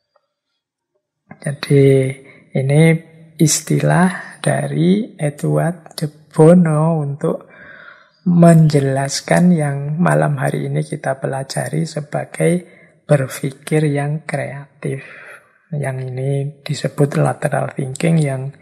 Jadi ini istilah dari Edward De Bono untuk menjelaskan yang malam hari ini kita pelajari sebagai berpikir yang kreatif. Yang ini disebut lateral thinking, yang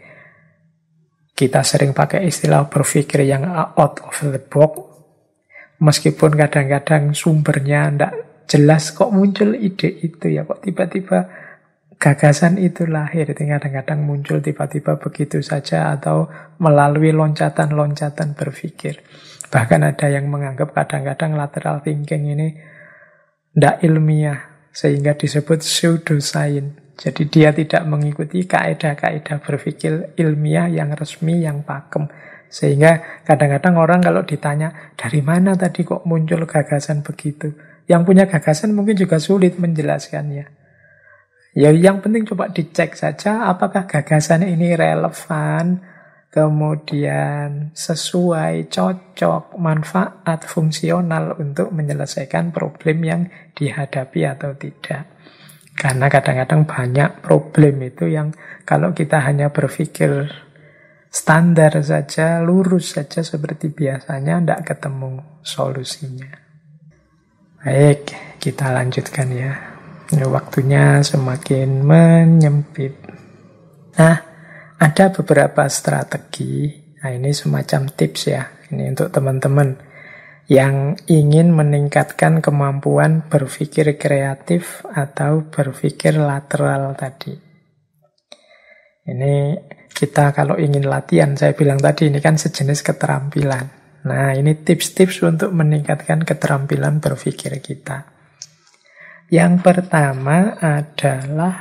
kita sering pakai istilah berpikir yang out of the box. Meskipun kadang-kadang sumbernya tidak jelas, kok muncul ide itu ya, kok tiba-tiba gagasan itu lahir. Itu kadang-kadang muncul tiba-tiba begitu saja atau melalui loncatan-loncatan berpikir. Bahkan ada yang menganggap kadang-kadang lateral thinking ini tidak ilmiah, sehingga disebut pseudoscience. Jadi dia tidak mengikuti kaidah-kaidah berpikir ilmiah yang resmi, yang pakem. Sehingga kadang-kadang orang kalau ditanya, dari mana tadi kok muncul gagasan begitu? Yang punya gagasan mungkin juga sulit menjelaskannya. Ya yang penting coba dicek saja apakah gagasan ini relevan, kemudian sesuai, cocok, manfaat, fungsional untuk menyelesaikan problem yang dihadapi atau tidak. Karena kadang-kadang banyak problem itu yang kalau kita hanya berpikir standar saja, lurus saja seperti biasanya, tidak ketemu solusinya. Baik, kita lanjutkan ya. Waktunya semakin menyempit. Nah, ada beberapa strategi. Nah, ini semacam tips ya. Ini untuk teman-teman yang ingin meningkatkan kemampuan berpikir kreatif atau berpikir lateral tadi. Ini kita kalau ingin latihan, saya bilang tadi ini kan sejenis keterampilan. Nah, ini tips-tips untuk meningkatkan keterampilan berpikir kita. Yang pertama adalah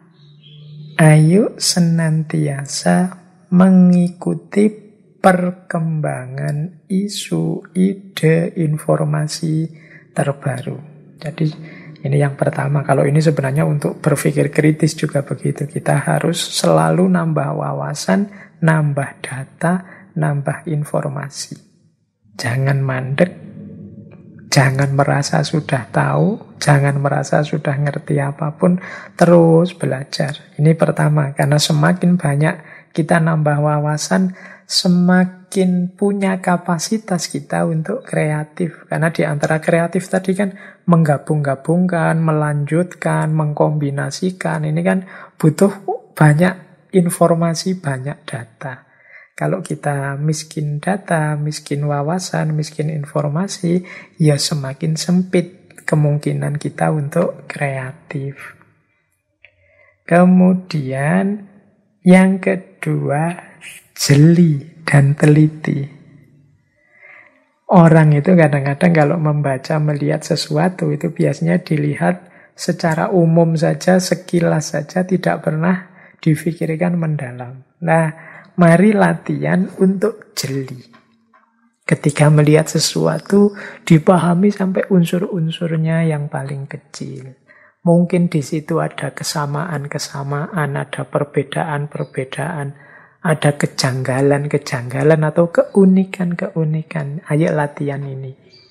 ayo senantiasa mengikuti perkembangan isu, ide, informasi terbaru. Jadi ini yang pertama. Kalau ini sebenarnya untuk berpikir kritis juga begitu. Kita harus selalu nambah wawasan, nambah data, nambah informasi. Jangan mandek, jangan merasa sudah tahu, jangan merasa sudah ngerti apapun, terus belajar. Ini pertama, karena semakin banyak kita nambah wawasan, semakin punya kapasitas kita untuk kreatif. Karena di antara kreatif tadi kan menggabung-gabungkan, melanjutkan, mengkombinasikan. Ini kan butuh banyak informasi, banyak data. Kalau kita miskin data, miskin wawasan, miskin informasi, ya semakin sempit kemungkinan kita untuk kreatif. Kemudian Yang kedua, jeli dan teliti. Orang itu kadang-kadang kalau membaca, melihat sesuatu itu biasanya dilihat secara umum saja, sekilas saja, tidak pernah difikirkan mendalam. Nah, mari latihan untuk jeli. Ketika melihat sesuatu, dipahami sampai unsur-unsurnya yang paling kecil. Mungkin di situ ada kesamaan-kesamaan, ada perbedaan-perbedaan, ada kejanggalan-kejanggalan atau keunikan-keunikan. Ayo latihan ini.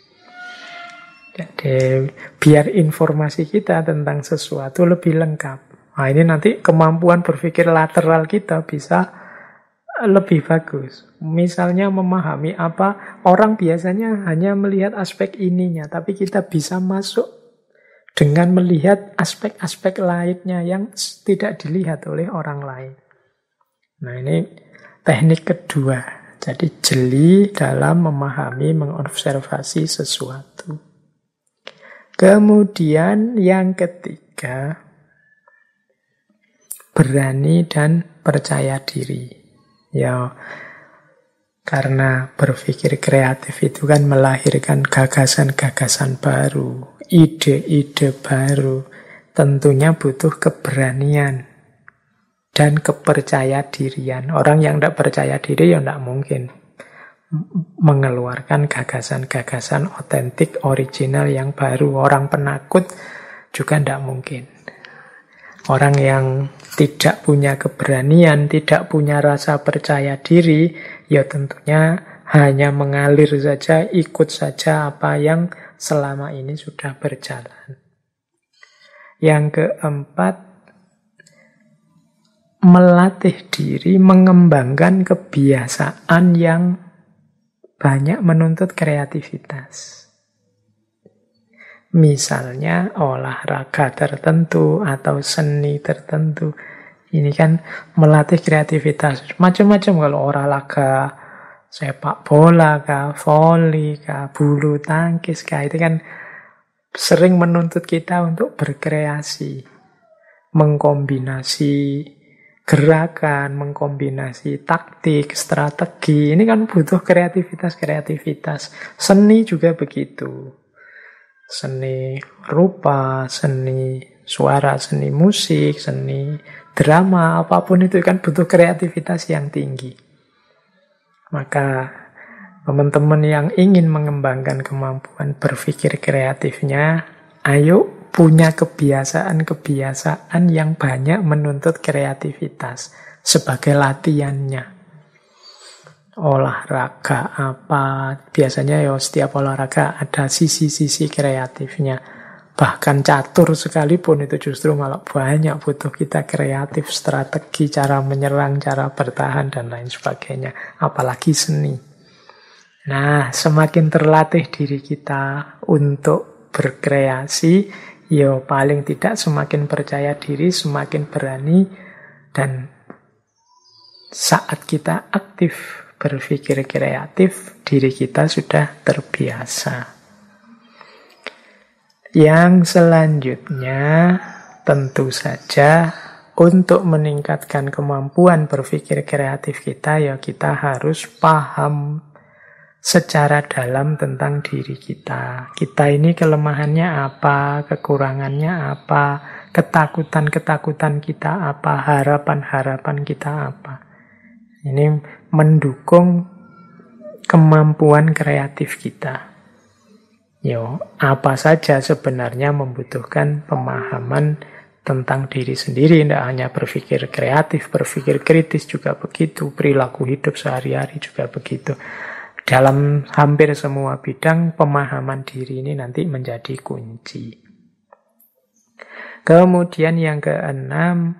Jadi biar informasi kita tentang sesuatu lebih lengkap. Nah, ini nanti kemampuan berpikir lateral kita bisa lebih bagus. Misalnya memahami apa, orang biasanya hanya melihat aspek ininya, tapi kita bisa masuk dengan melihat aspek-aspek lainnya yang tidak dilihat oleh orang lain. Nah, ini teknik kedua. Jadi jeli dalam memahami, mengobservasi sesuatu. Kemudian yang ketiga, berani dan percaya diri. Ya, karena berpikir kreatif itu kan melahirkan gagasan-gagasan baru, ide-ide baru. Tentunya butuh keberanian dan kepercaya dirian. Orang yang tidak percaya diri ya tidak mungkin mengeluarkan gagasan-gagasan otentik, original yang baru. Orang penakut juga tidak mungkin. Orang yang tidak punya keberanian, tidak punya rasa percaya diri, ya tentunya hanya mengalir saja, ikut saja apa yang selama ini sudah berjalan. Yang keempat, melatih diri mengembangkan kebiasaan yang banyak menuntut kreativitas. Misalnya olahraga tertentu atau seni tertentu. Ini kan melatih kreativitas. Macam-macam kalau olahraga sepak bola kah, voli kah, bulu tangkis kah, itu kan sering menuntut kita untuk berkreasi. Mengkombinasi gerakan, mengkombinasi taktik, strategi. Ini kan butuh kreativitas. Seni juga begitu. Seni rupa, seni suara, seni musik, seni drama, apapun itu kan butuh kreativitas yang tinggi. Maka teman-teman yang ingin mengembangkan kemampuan berpikir kreatifnya, ayo punya kebiasaan-kebiasaan yang banyak menuntut kreativitas sebagai latihannya. Olahraga apa, biasanya ya setiap olahraga ada sisi-sisi kreatifnya. Bahkan catur sekalipun itu justru malah banyak butuh kita kreatif, strategi, cara menyerang, cara bertahan, dan lain sebagainya. Apalagi seni. Nah, semakin terlatih diri kita untuk berkreasi, ya paling tidak semakin percaya diri, semakin berani, dan saat kita aktif berpikir kreatif, diri kita sudah terbiasa. Yang selanjutnya, tentu saja untuk meningkatkan kemampuan berpikir kreatif kita, ya kita harus paham secara dalam tentang diri kita. Kita ini kelemahannya apa, kekurangannya apa, ketakutan-ketakutan kita apa, harapan-harapan kita apa. Ini mendukung kemampuan kreatif kita. Yo, apa saja sebenarnya membutuhkan pemahaman tentang diri sendiri, tidak hanya berpikir kreatif, berpikir kritis juga begitu, perilaku hidup sehari-hari juga begitu. Dalam hampir semua bidang, pemahaman diri ini nanti menjadi kunci. Kemudian yang keenam,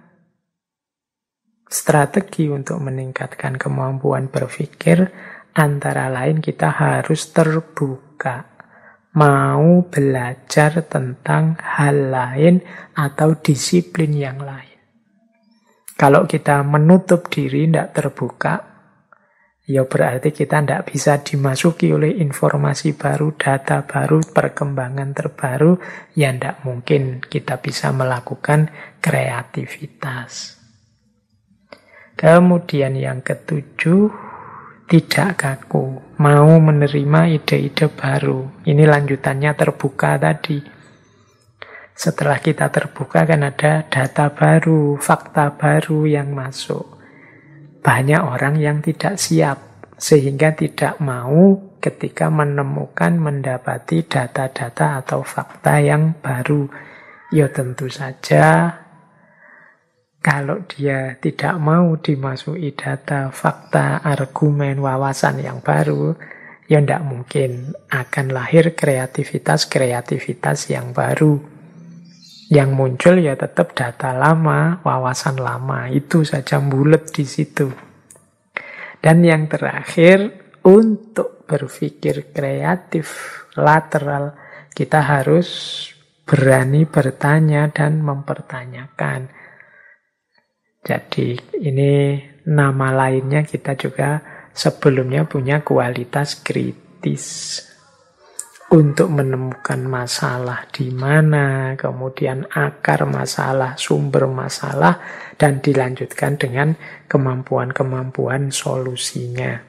strategi untuk meningkatkan kemampuan berpikir, antara lain kita harus terbuka. Mau belajar tentang hal lain atau disiplin yang lain. Kalau kita menutup diri, tidak terbuka, ya berarti kita tidak bisa dimasuki oleh informasi baru, data baru, perkembangan terbaru, ya tidak mungkin kita bisa melakukan kreativitas. Kemudian yang ketujuh, tidak kaku, mau menerima ide-ide baru. Ini lanjutannya terbuka tadi. Setelah kita terbuka kan ada data baru, fakta baru yang masuk. Banyak orang yang tidak siap, sehingga tidak mau ketika menemukan, mendapati data-data atau fakta yang baru. Ya tentu saja, kalau dia tidak mau dimasuki data, fakta, argumen, wawasan yang baru, ya tidak mungkin akan lahir kreativitas-kreativitas yang baru. Yang muncul ya tetap data lama, wawasan lama, itu saja bulet di situ. Dan yang terakhir, untuk berpikir kreatif, lateral, kita harus berani bertanya dan mempertanyakan. Jadi ini nama lainnya kita juga sebelumnya punya kualitas kritis. Untuk menemukan masalah di mana, kemudian akar masalah, sumber masalah, dan dilanjutkan dengan kemampuan-kemampuan solusinya.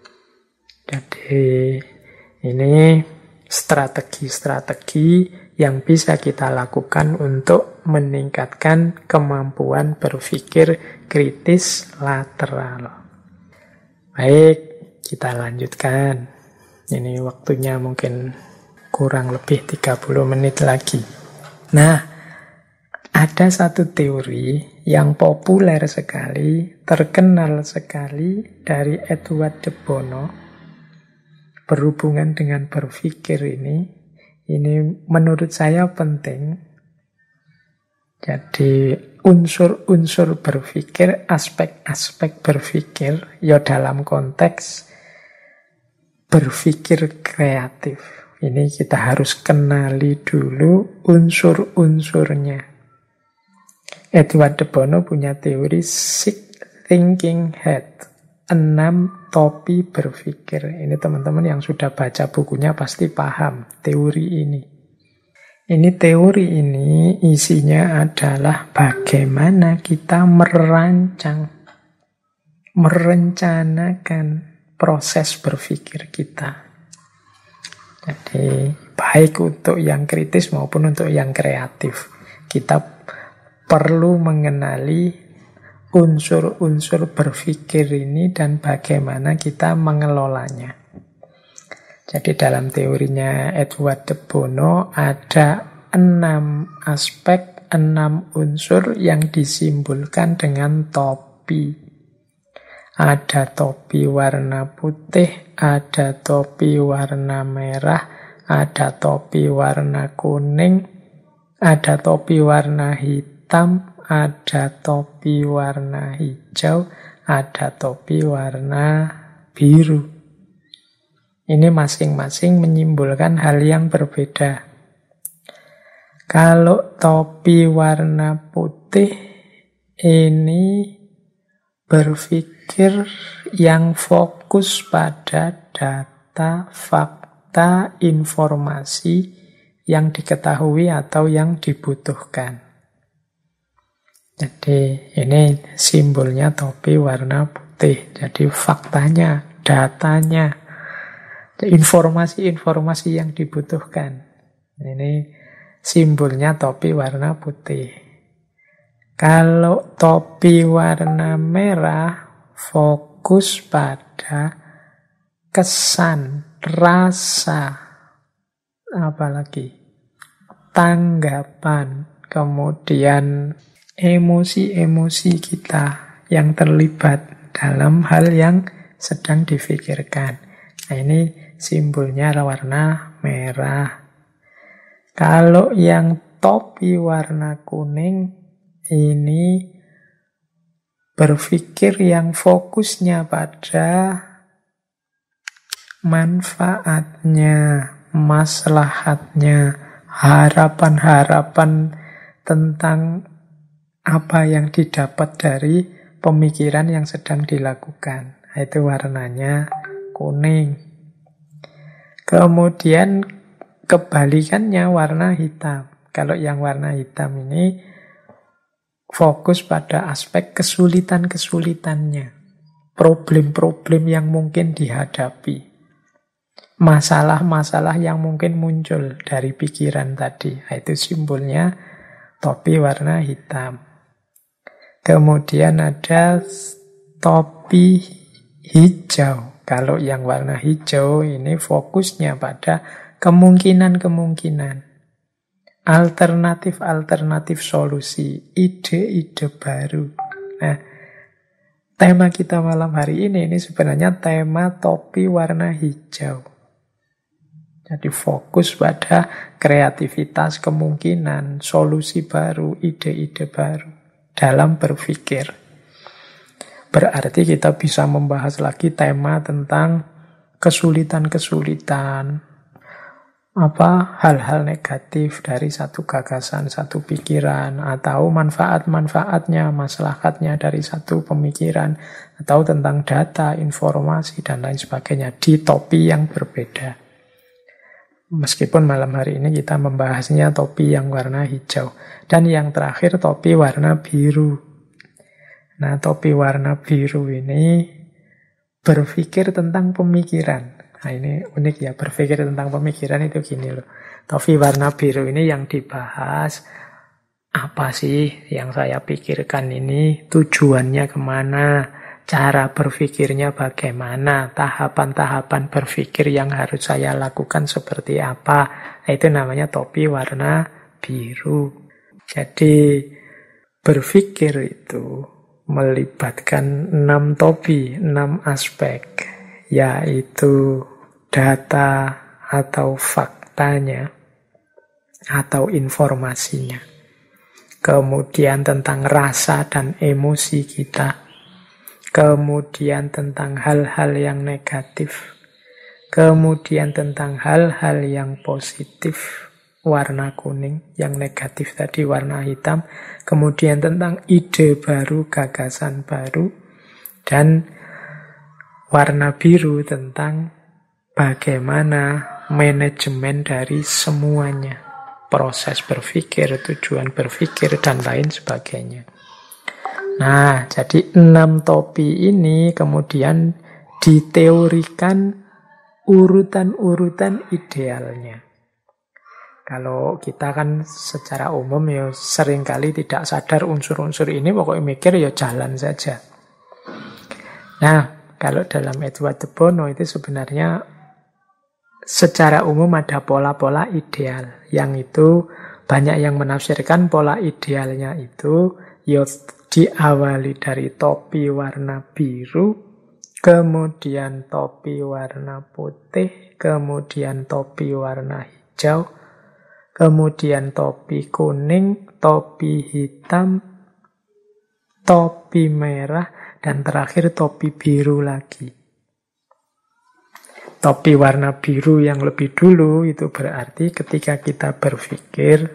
Jadi ini strategi-strategi yang bisa kita lakukan untuk meningkatkan kemampuan berpikir kritis lateral. Baik, kita lanjutkan. Ini waktunya mungkin kurang lebih 30 menit lagi. Nah, ada satu teori yang populer sekali, terkenal sekali dari Edward de Bono, berhubungan dengan berpikir ini. Ini menurut saya penting. Jadi unsur-unsur berpikir, aspek-aspek berpikir, ya dalam konteks berpikir kreatif. Ini kita harus kenali dulu unsur-unsurnya. Edward de Bono punya teori Six Thinking Hat, 6 topi berpikir. Ini teman-teman yang sudah baca bukunya pasti paham teori ini. Ini teori ini isinya adalah bagaimana kita merencanakan proses berpikir kita. Jadi baik untuk yang kritis maupun untuk yang kreatif. Kita perlu mengenali unsur-unsur berpikir ini dan bagaimana kita mengelolanya. Jadi dalam teorinya Edward de Bono ada 6 aspek, 6 unsur yang disimbolkan dengan topi. Ada topi warna putih, ada topi warna merah, ada topi warna kuning, ada topi warna hitam, ada topi warna hijau, ada topi warna biru. Ini masing-masing menyimbolkan hal yang berbeda. Kalau topi warna putih ini berpikir yang fokus pada data, fakta, informasi yang diketahui atau yang dibutuhkan. Jadi ini simbolnya topi warna putih. Jadi faktanya, datanya, informasi-informasi yang dibutuhkan. Ini simbolnya topi warna putih. Kalau topi warna merah fokus pada kesan, rasa, apalagi tanggapan, kemudian emosi-emosi kita yang terlibat dalam hal yang sedang difikirkan. Nah, ini simbolnya warna merah. Kalau yang topi warna kuning ini berpikir yang fokusnya pada manfaatnya, maslahatnya, harapan-harapan tentang apa yang didapat dari pemikiran yang sedang dilakukan. Itu warnanya kuning. Kemudian kebalikannya warna hitam. Kalau yang warna hitam ini fokus pada aspek kesulitan-kesulitannya, problem-problem yang mungkin dihadapi, masalah-masalah yang mungkin muncul dari pikiran tadi. Nah, itu simbolnya topi warna hitam. Kemudian ada topi hijau. Kalau yang warna hijau ini fokusnya pada kemungkinan-kemungkinan, alternatif-alternatif solusi, ide-ide baru. Nah, tema kita malam hari ini sebenarnya tema topi warna hijau. Jadi fokus pada kreativitas, kemungkinan, solusi baru, ide-ide baru dalam berpikir. Berarti kita bisa membahas lagi tema tentang kesulitan-kesulitan, hal-hal negatif dari satu gagasan, satu pikiran, atau manfaat-manfaatnya, maslahatnya dari satu pemikiran, atau tentang data, informasi, dan lain sebagainya di topi yang berbeda. Meskipun malam hari ini kita membahasnya topi yang warna hijau. Dan yang terakhir topi warna biru. Nah, topi warna biru ini berpikir tentang pemikiran. Nah, ini unik ya, berpikir tentang pemikiran itu gini loh. Topi warna biru ini yang dibahas, apa sih yang saya pikirkan ini, tujuannya kemana, cara berpikirnya bagaimana, tahapan-tahapan berpikir yang harus saya lakukan seperti apa. Nah, itu namanya topi warna biru. Jadi berpikir itu melibatkan 6 topi, 6 aspek, yaitu data atau faktanya atau informasinya. Kemudian tentang rasa dan emosi kita. Kemudian tentang hal-hal yang negatif. Kemudian tentang hal-hal yang positif, warna kuning. Yang negatif tadi warna hitam. Kemudian tentang ide baru, gagasan baru. Dan warna biru tentang bagaimana manajemen dari semuanya. Proses berpikir, tujuan berpikir, dan lain sebagainya. Nah, jadi 6 topi ini kemudian diteorikan urutan-urutan idealnya. Kalau kita kan secara umum ya seringkali tidak sadar unsur-unsur ini, pokoknya mikir ya jalan saja. Nah, kalau dalam Edward de Bono itu sebenarnya secara umum ada pola-pola ideal. Yang itu banyak yang menafsirkan pola idealnya itu ya diawali dari topi warna biru, kemudian topi warna putih, kemudian topi warna hijau, kemudian topi kuning, topi hitam, topi merah, dan terakhir topi biru lagi. Topi warna biru yang lebih dulu itu berarti ketika kita berpikir,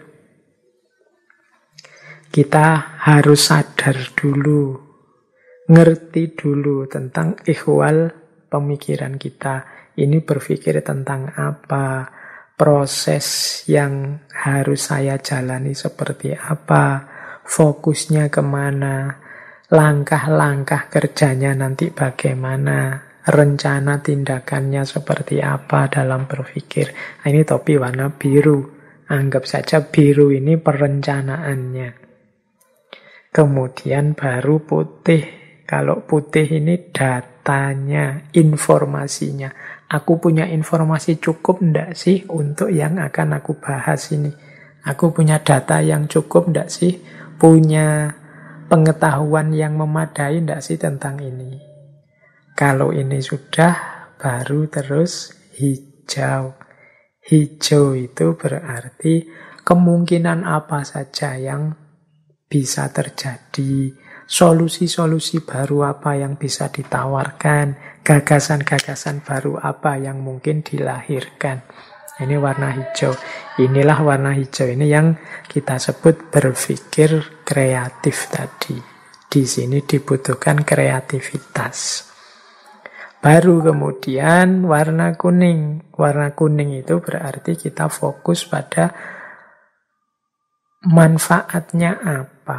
kita harus sadar dulu, ngerti dulu tentang ihwal pemikiran kita. Ini berpikir tentang apa, proses yang harus saya jalani seperti apa, fokusnya kemana, langkah-langkah kerjanya nanti bagaimana, rencana tindakannya seperti apa dalam berpikir. Nah, ini topi warna biru. Anggap saja biru ini perencanaannya. Kemudian baru putih. Kalau putih ini datanya, informasinya. Aku punya informasi cukup enggak sih untuk yang akan aku bahas ini? Aku punya data yang cukup enggak sih? Punya pengetahuan yang memadai enggak sih tentang ini? Kalau ini sudah, baru terus hijau. Hijau itu berarti kemungkinan apa saja yang bisa terjadi, solusi-solusi baru apa yang bisa ditawarkan, gagasan-gagasan baru apa yang mungkin dilahirkan. Ini warna hijau. Inilah warna hijau ini yang kita sebut berpikir kreatif tadi. Di sini dibutuhkan kreativitas. Baru kemudian warna kuning. Warna kuning itu berarti kita fokus pada manfaatnya apa,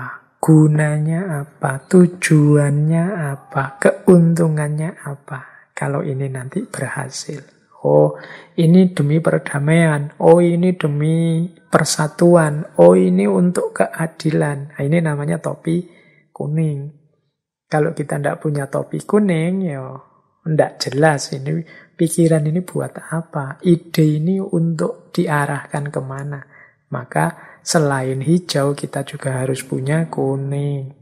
gunanya apa, tujuannya apa, keuntungannya apa kalau ini nanti berhasil. Oh, ini demi perdamaian. Oh, ini demi persatuan. Oh, ini untuk keadilan. Nah, ini namanya topi kuning. Kalau kita tidak punya topi kuning, ya tidak jelas ini pikiran ini buat apa. Ide ini untuk diarahkan kemana. Maka selain hijau, kita juga harus punya kuning.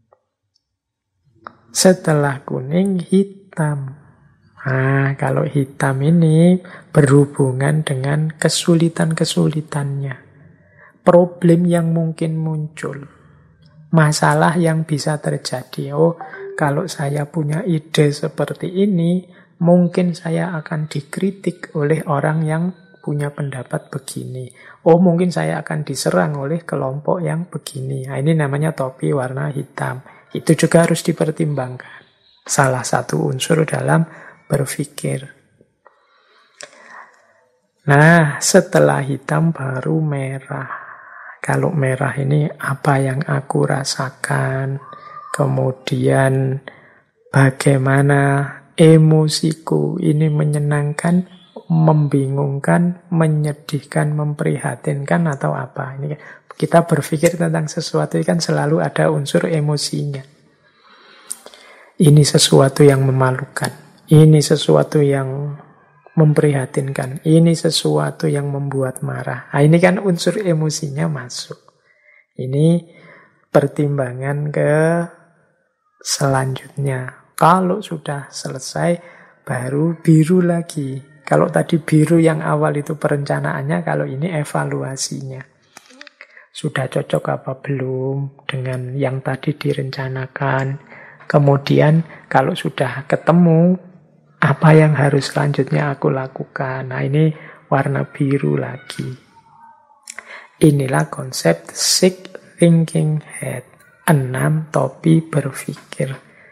Setelah kuning, hitam. Nah, kalau hitam ini berhubungan dengan kesulitan-kesulitannya. Problem yang mungkin muncul. Masalah yang bisa terjadi. Oh, kalau saya punya ide seperti ini, mungkin saya akan dikritik oleh orang yang punya pendapat begini. Oh, mungkin saya akan diserang oleh kelompok yang begini. Nah, ini namanya topi warna hitam. Itu juga harus dipertimbangkan. Salah satu unsur dalam berpikir. Nah, setelah hitam baru merah. Kalau merah ini apa yang aku rasakan, kemudian bagaimana emosiku, ini menyenangkan, membingungkan, menyedihkan, memprihatinkan atau apa. Ini kita berpikir tentang sesuatu kan selalu ada unsur emosinya. Ini sesuatu yang memalukan, ini sesuatu yang memprihatinkan, ini sesuatu yang membuat marah. Nah, ini kan unsur emosinya masuk. Ini pertimbangan ke selanjutnya. Kalau sudah selesai, baru biru lagi. Kalau tadi biru yang awal itu perencanaannya, kalau ini evaluasinya. Sudah cocok apa belum dengan yang tadi direncanakan. Kemudian kalau sudah ketemu, apa yang harus selanjutnya aku lakukan? Nah, ini warna biru lagi. Inilah konsep six thinking hat. 6 topi berpikir.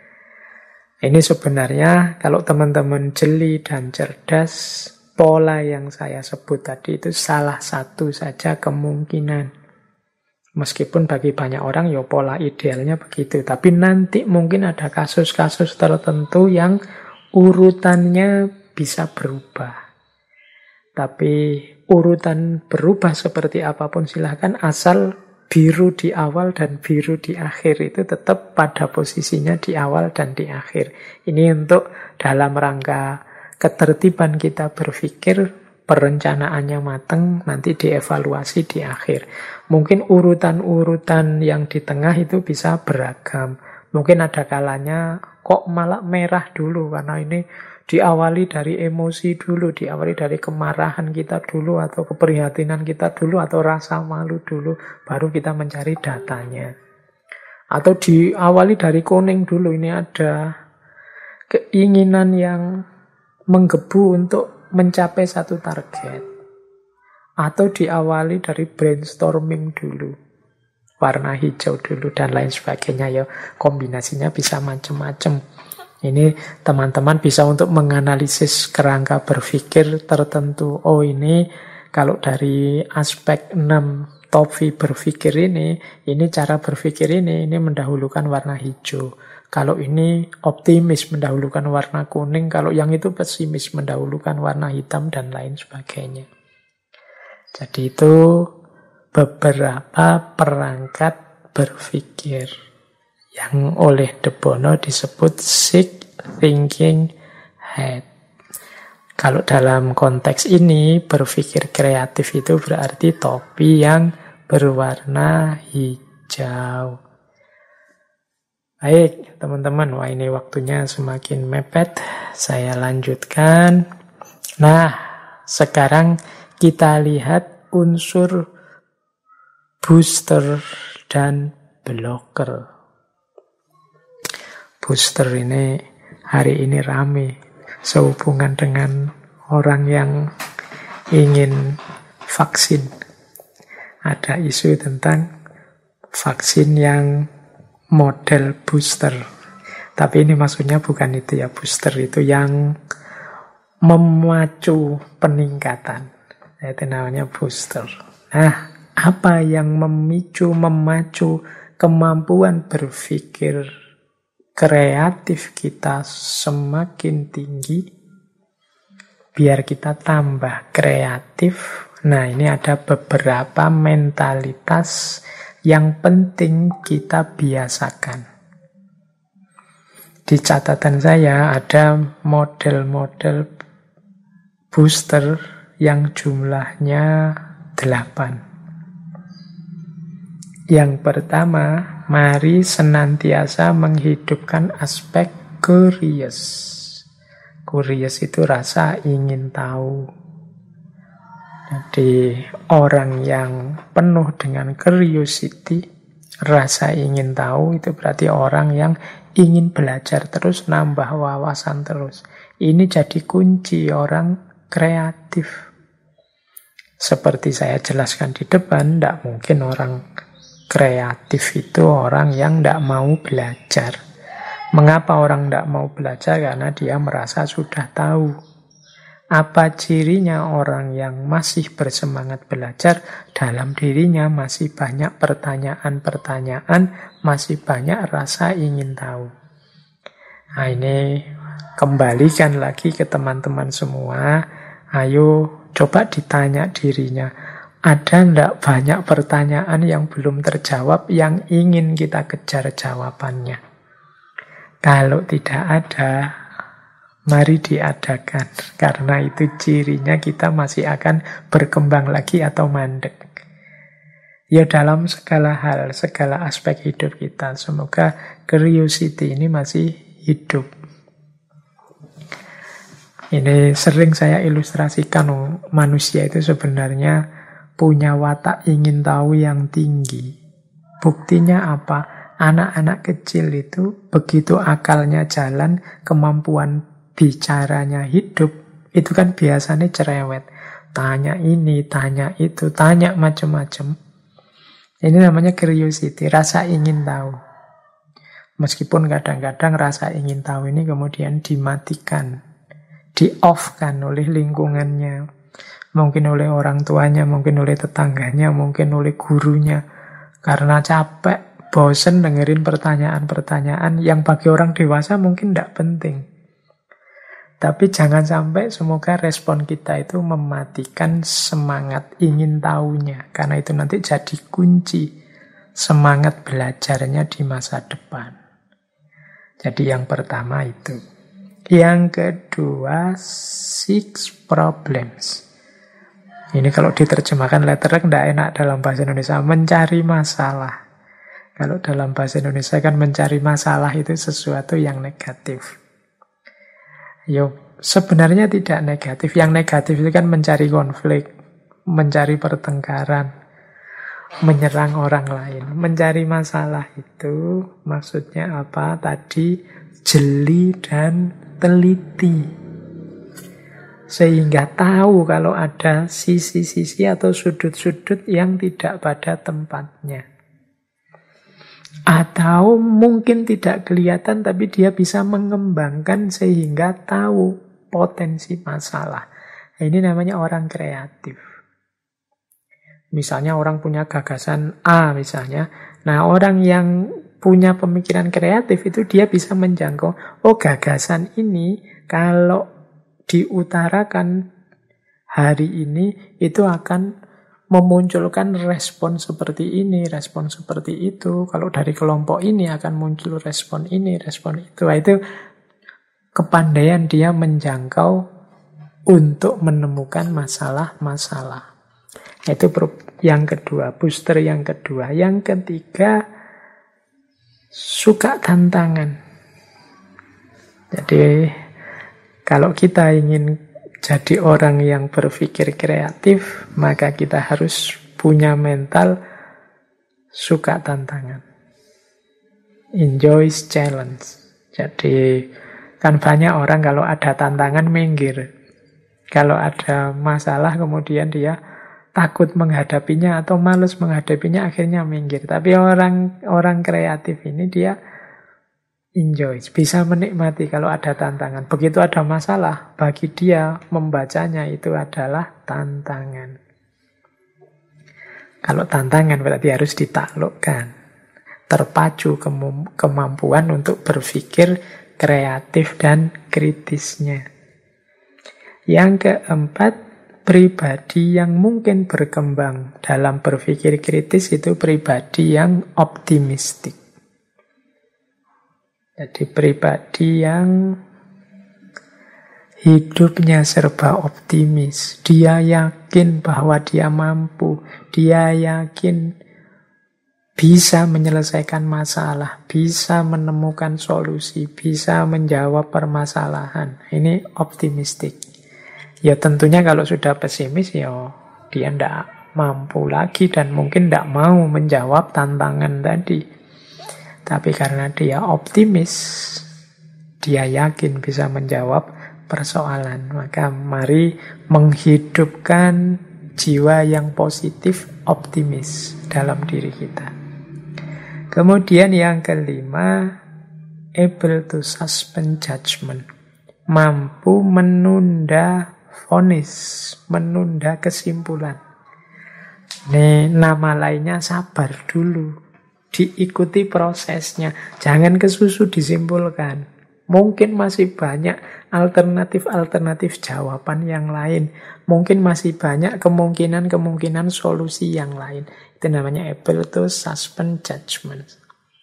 Ini sebenarnya kalau teman-teman jeli dan cerdas, pola yang saya sebut tadi itu salah satu saja kemungkinan. Meskipun bagi banyak orang ya pola idealnya begitu. Tapi nanti mungkin ada kasus-kasus tertentu yang urutannya bisa berubah. Tapi urutan berubah seperti apapun silahkan, asal biru di awal dan biru di akhir itu tetap pada posisinya di awal dan di akhir. Ini untuk dalam rangka ketertiban kita berpikir, perencanaannya matang, nanti dievaluasi di akhir. Mungkin urutan-urutan yang di tengah itu bisa beragam. Mungkin ada kalanya kok malah merah dulu, karena ini diawali dari emosi dulu, diawali dari kemarahan kita dulu, atau keprihatinan kita dulu, atau rasa malu dulu, baru kita mencari datanya. Atau diawali dari kuning dulu, ini ada keinginan yang menggebu untuk mencapai satu target. Atau diawali dari brainstorming dulu, warna hijau dulu, dan lain sebagainya. Ya, kombinasinya bisa macam-macam. Ini teman-teman bisa untuk menganalisis kerangka berpikir tertentu. Oh, ini kalau dari aspek 6 topi berpikir ini cara berpikir ini mendahulukan warna hijau. Kalau ini optimis mendahulukan warna kuning, kalau yang itu pesimis mendahulukan warna hitam, dan lain sebagainya. Jadi itu beberapa perangkat berpikir yang oleh De Bono disebut six thinking hat. Kalau dalam konteks ini, berpikir kreatif itu berarti topi yang berwarna hijau. Baik, teman-teman, wah ini waktunya semakin mepet. Saya lanjutkan. Nah, sekarang kita lihat unsur booster dan blocker. Booster ini hari ini rame sehubungan dengan orang yang ingin vaksin. Ada isu tentang vaksin yang model booster. Tapi ini maksudnya bukan itu ya, booster itu yang memacu peningkatan. Itu namanya booster. Nah, apa yang memacu kemampuan berpikir kreatif kita semakin tinggi, biar kita tambah kreatif. Nah, ini ada beberapa mentalitas yang penting kita biasakan. Di catatan saya ada model-model booster yang jumlahnya 8. Yang pertama, mari senantiasa menghidupkan aspek curious. Curious itu rasa ingin tahu. Jadi orang yang penuh dengan curiosity, rasa ingin tahu, itu berarti orang yang ingin belajar terus, nambah wawasan terus. Ini jadi kunci orang kreatif. Seperti saya jelaskan di depan, tidak mungkin orang kreatif itu orang yang tidak mau belajar. Mengapa orang tidak mau belajar? Karena dia merasa sudah tahu. Apa cirinya orang yang masih bersemangat belajar? Dalam dirinya masih banyak pertanyaan-pertanyaan, masih banyak rasa ingin tahu. Nah, ini kembalikan lagi ke teman-teman semua. Ayo coba ditanya dirinya. Ada ndak banyak pertanyaan yang belum terjawab yang ingin kita kejar jawabannya? Kalau tidak ada, mari diadakan, karena itu cirinya kita masih akan berkembang lagi atau mandek. Ya, dalam segala hal, segala aspek hidup kita, semoga curiosity ini masih hidup. Ini sering saya ilustrasikan, manusia itu sebenarnya punya watak ingin tahu yang tinggi. Buktinya apa? Anak-anak kecil itu begitu akalnya jalan, kemampuan bicaranya hidup, itu kan biasanya cerewet. Tanya ini, tanya itu, tanya macam-macam. Ini namanya curiosity, rasa ingin tahu. Meskipun kadang-kadang rasa ingin tahu ini kemudian dimatikan, di-off-kan oleh lingkungannya. Mungkin oleh orang tuanya, mungkin oleh tetangganya, mungkin oleh gurunya. Karena capek, bosen dengerin pertanyaan-pertanyaan yang bagi orang dewasa mungkin tidak penting. Tapi jangan sampai semoga respon kita itu mematikan semangat ingin tahunya. Karena itu nanti jadi kunci semangat belajarnya di masa depan. Jadi yang pertama itu. Yang kedua, 6 problems. Ini kalau diterjemahkan letternya tidak enak dalam bahasa Indonesia. Mencari masalah. Kalau dalam bahasa Indonesia kan mencari masalah itu sesuatu yang negatif. Yo, sebenarnya tidak negatif. Yang negatif itu kan mencari konflik, mencari pertengkaran, menyerang orang lain. Mencari masalah itu maksudnya apa? Tadi jeli dan teliti. Sehingga tahu kalau ada sisi-sisi atau sudut-sudut yang tidak pada tempatnya. Atau mungkin tidak kelihatan tapi dia bisa mengembangkan sehingga tahu potensi masalah. Ini namanya orang kreatif. Misalnya orang punya gagasan A misalnya. Nah, orang yang punya pemikiran kreatif itu dia bisa menjangkau, oh gagasan ini kalau diutarakan hari ini itu akan memunculkan respon seperti ini, respon seperti itu. Kalau dari kelompok ini akan muncul respon ini, respon itu. Nah, itu kepandaian dia menjangkau untuk menemukan masalah-masalah. Itu yang kedua, booster yang kedua. Yang ketiga, suka tantangan. Jadi, kalau kita ingin jadi orang yang berpikir kreatif, maka kita harus punya mental suka tantangan. Enjoys challenge. Jadi kan banyak orang kalau ada tantangan minggir. Kalau ada masalah kemudian dia takut menghadapinya atau malas menghadapinya akhirnya minggir. Tapi orang kreatif ini dia enjoy, bisa menikmati kalau ada tantangan. Begitu ada masalah, bagi dia membacanya itu adalah tantangan. Kalau tantangan berarti harus ditaklukkan. terpacu kemampuan untuk berpikir kreatif dan kritisnya. Yang keempat, pribadi yang mungkin berkembang dalam berpikir kritis itu pribadi yang optimistik. Jadi pribadi yang hidupnya serba optimis. Dia yakin bahwa dia mampu. Dia yakin bisa menyelesaikan masalah, bisa menemukan solusi, bisa menjawab permasalahan. Ini optimistik. Ya tentunya kalau sudah pesimis ya dia tidak mampu lagi dan mungkin tidak mau menjawab tantangan tadi. Tapi karena dia optimis, dia yakin bisa menjawab persoalan. Maka mari menghidupkan jiwa yang positif, optimis dalam diri kita. Kemudian yang kelima, able to suspend judgment. Mampu menunda vonis, menunda kesimpulan. Ini nama lainnya sabar dulu. Diikuti prosesnya. Jangan kesusu disimpulkan. Mungkin masih banyak alternatif-alternatif jawaban yang lain. Mungkin masih banyak kemungkinan-kemungkinan solusi yang lain. Itu namanya able to suspend judgment.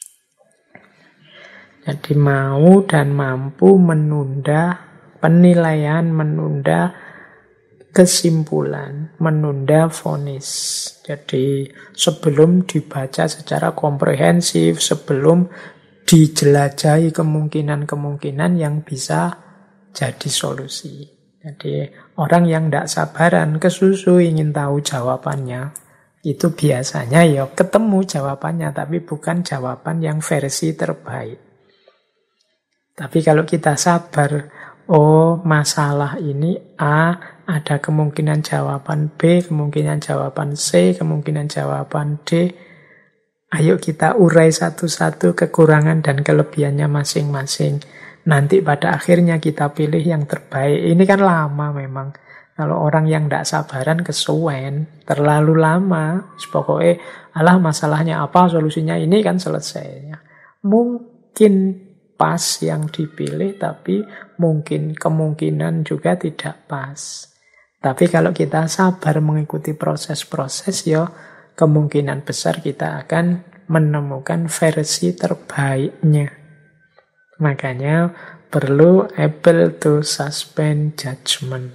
Jadi mau dan mampu menunda penilaian, menunda kesimpulan, menunda vonis. Jadi sebelum dibaca secara komprehensif, sebelum dijelajahi kemungkinan-kemungkinan yang bisa jadi solusi. Jadi orang yang tidak sabaran, kesusu ingin tahu jawabannya, itu biasanya ya ketemu jawabannya, tapi bukan jawaban yang versi terbaik. Tapi kalau kita sabar, oh masalah ini A, ada kemungkinan jawaban B, kemungkinan jawaban C, kemungkinan jawaban D. Ayo kita urai satu-satu kekurangan dan kelebihannya masing-masing. Nanti pada akhirnya kita pilih yang terbaik. Ini kan lama memang. Kalau orang yang tidak sabaran kesuwen, terlalu lama. Pokoknya, alah masalahnya apa, solusinya ini kan selesai. Mungkin pas yang dipilih, tapi mungkin kemungkinan juga tidak pas. Tapi kalau kita sabar mengikuti proses-proses, ya kemungkinan besar kita akan menemukan versi terbaiknya. Makanya perlu able to suspend judgment.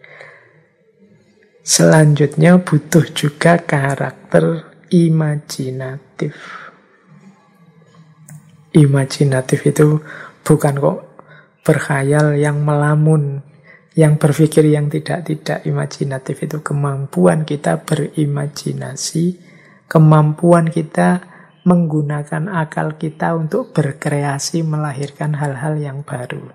Selanjutnya butuh juga karakter imajinatif. Imajinatif itu bukan kok berkhayal yang melamun, yang berpikir yang tidak-tidak. Imajinatif itu kemampuan kita berimajinasi, kemampuan kita menggunakan akal kita untuk berkreasi, melahirkan hal-hal yang baru.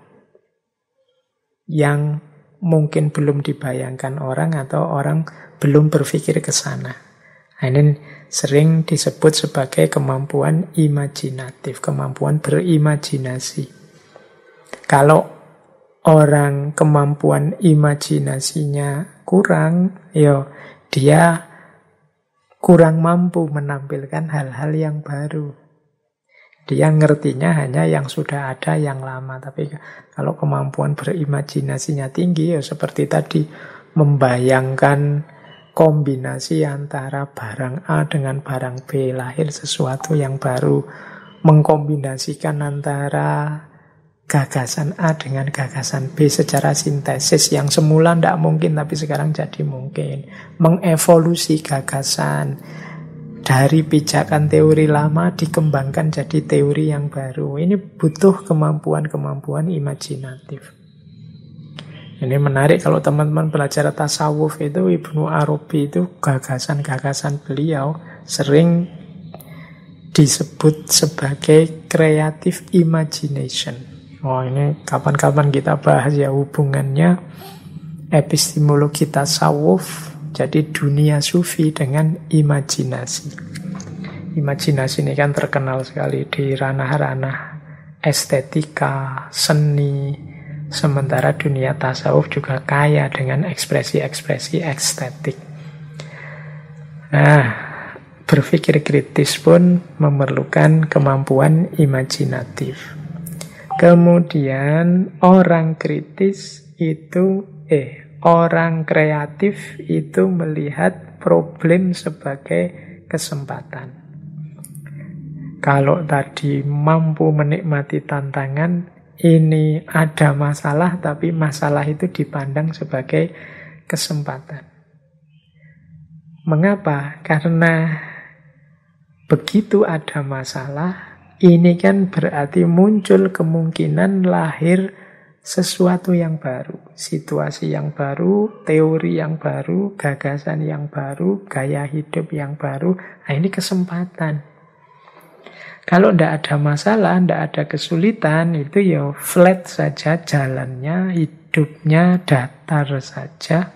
Yang mungkin belum dibayangkan orang atau orang belum berpikir ke sana. Ini sering disebut sebagai kemampuan imajinatif, kemampuan berimajinasi. Kalau orang kemampuan imajinasinya kurang, ya dia kurang mampu menampilkan hal-hal yang baru. Dia ngertinya hanya yang sudah ada, yang lama. Tapi kalau kemampuan berimajinasinya tinggi, ya seperti tadi, membayangkan kombinasi antara barang A dengan barang B, lahir sesuatu yang baru. Mengkombinasikan antara gagasan A dengan gagasan B secara sintesis yang semula tidak mungkin tapi sekarang jadi mungkin. Mengevolusi gagasan dari pijakan teori lama dikembangkan jadi teori yang baru. Ini butuh kemampuan-kemampuan imajinatif. Ini menarik kalau teman-teman belajar tasawuf itu, Ibnu Arabi itu gagasan-gagasan beliau sering disebut sebagai creative imagination. Oh ini kapan-kapan kita bahas ya hubungannya epistemologi tasawuf, jadi dunia sufi dengan imajinasi. Imajinasi ini kan terkenal sekali di ranah-ranah estetika, seni, sementara dunia tasawuf juga kaya dengan ekspresi-ekspresi estetik. Nah, berpikir kritis pun memerlukan kemampuan imajinatif. Kemudian orang kreatif itu melihat problem sebagai kesempatan. Kalau tadi mampu menikmati tantangan, ini ada masalah, tapi masalah itu dipandang sebagai kesempatan. Mengapa? Karena begitu ada masalah, ini kan berarti muncul kemungkinan lahir sesuatu yang baru, situasi yang baru, teori yang baru, gagasan yang baru, gaya hidup yang baru. Nah, ini kesempatan. Kalau tidak ada masalah, tidak ada kesulitan, itu ya flat saja jalannya, hidupnya datar saja.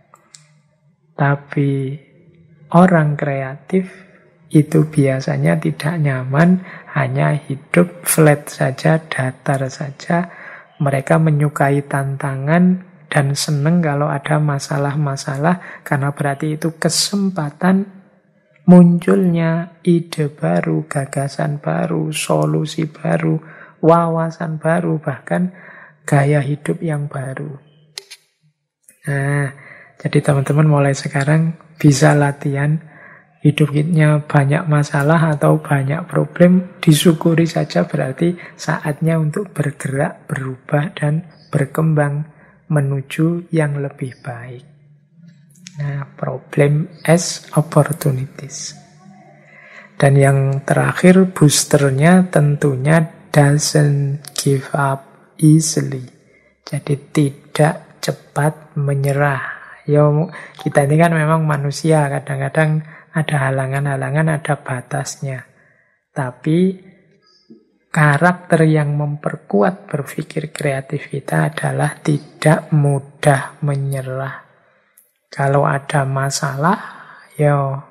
Tapi orang kreatif itu biasanya tidak nyaman, hanya hidup flat saja, datar saja. Mereka menyukai tantangan dan senang kalau ada masalah-masalah, karena berarti itu kesempatan munculnya ide baru, gagasan baru, solusi baru, wawasan baru, bahkan gaya hidup yang baru. Nah, jadi teman-teman mulai sekarang bisa latihan hidupnya banyak masalah atau banyak problem, disyukuri saja, berarti saatnya untuk bergerak, berubah, dan berkembang menuju yang lebih baik. Nah, problem as opportunities. Dan yang terakhir, boosternya tentunya doesn't give up easily. Jadi tidak cepat menyerah. Ya, kita ini kan memang manusia, kadang-kadang ada halangan-halangan, ada batasnya. Tapi karakter yang memperkuat berpikir kreatif kita adalah tidak mudah menyerah. Kalau ada masalah, ya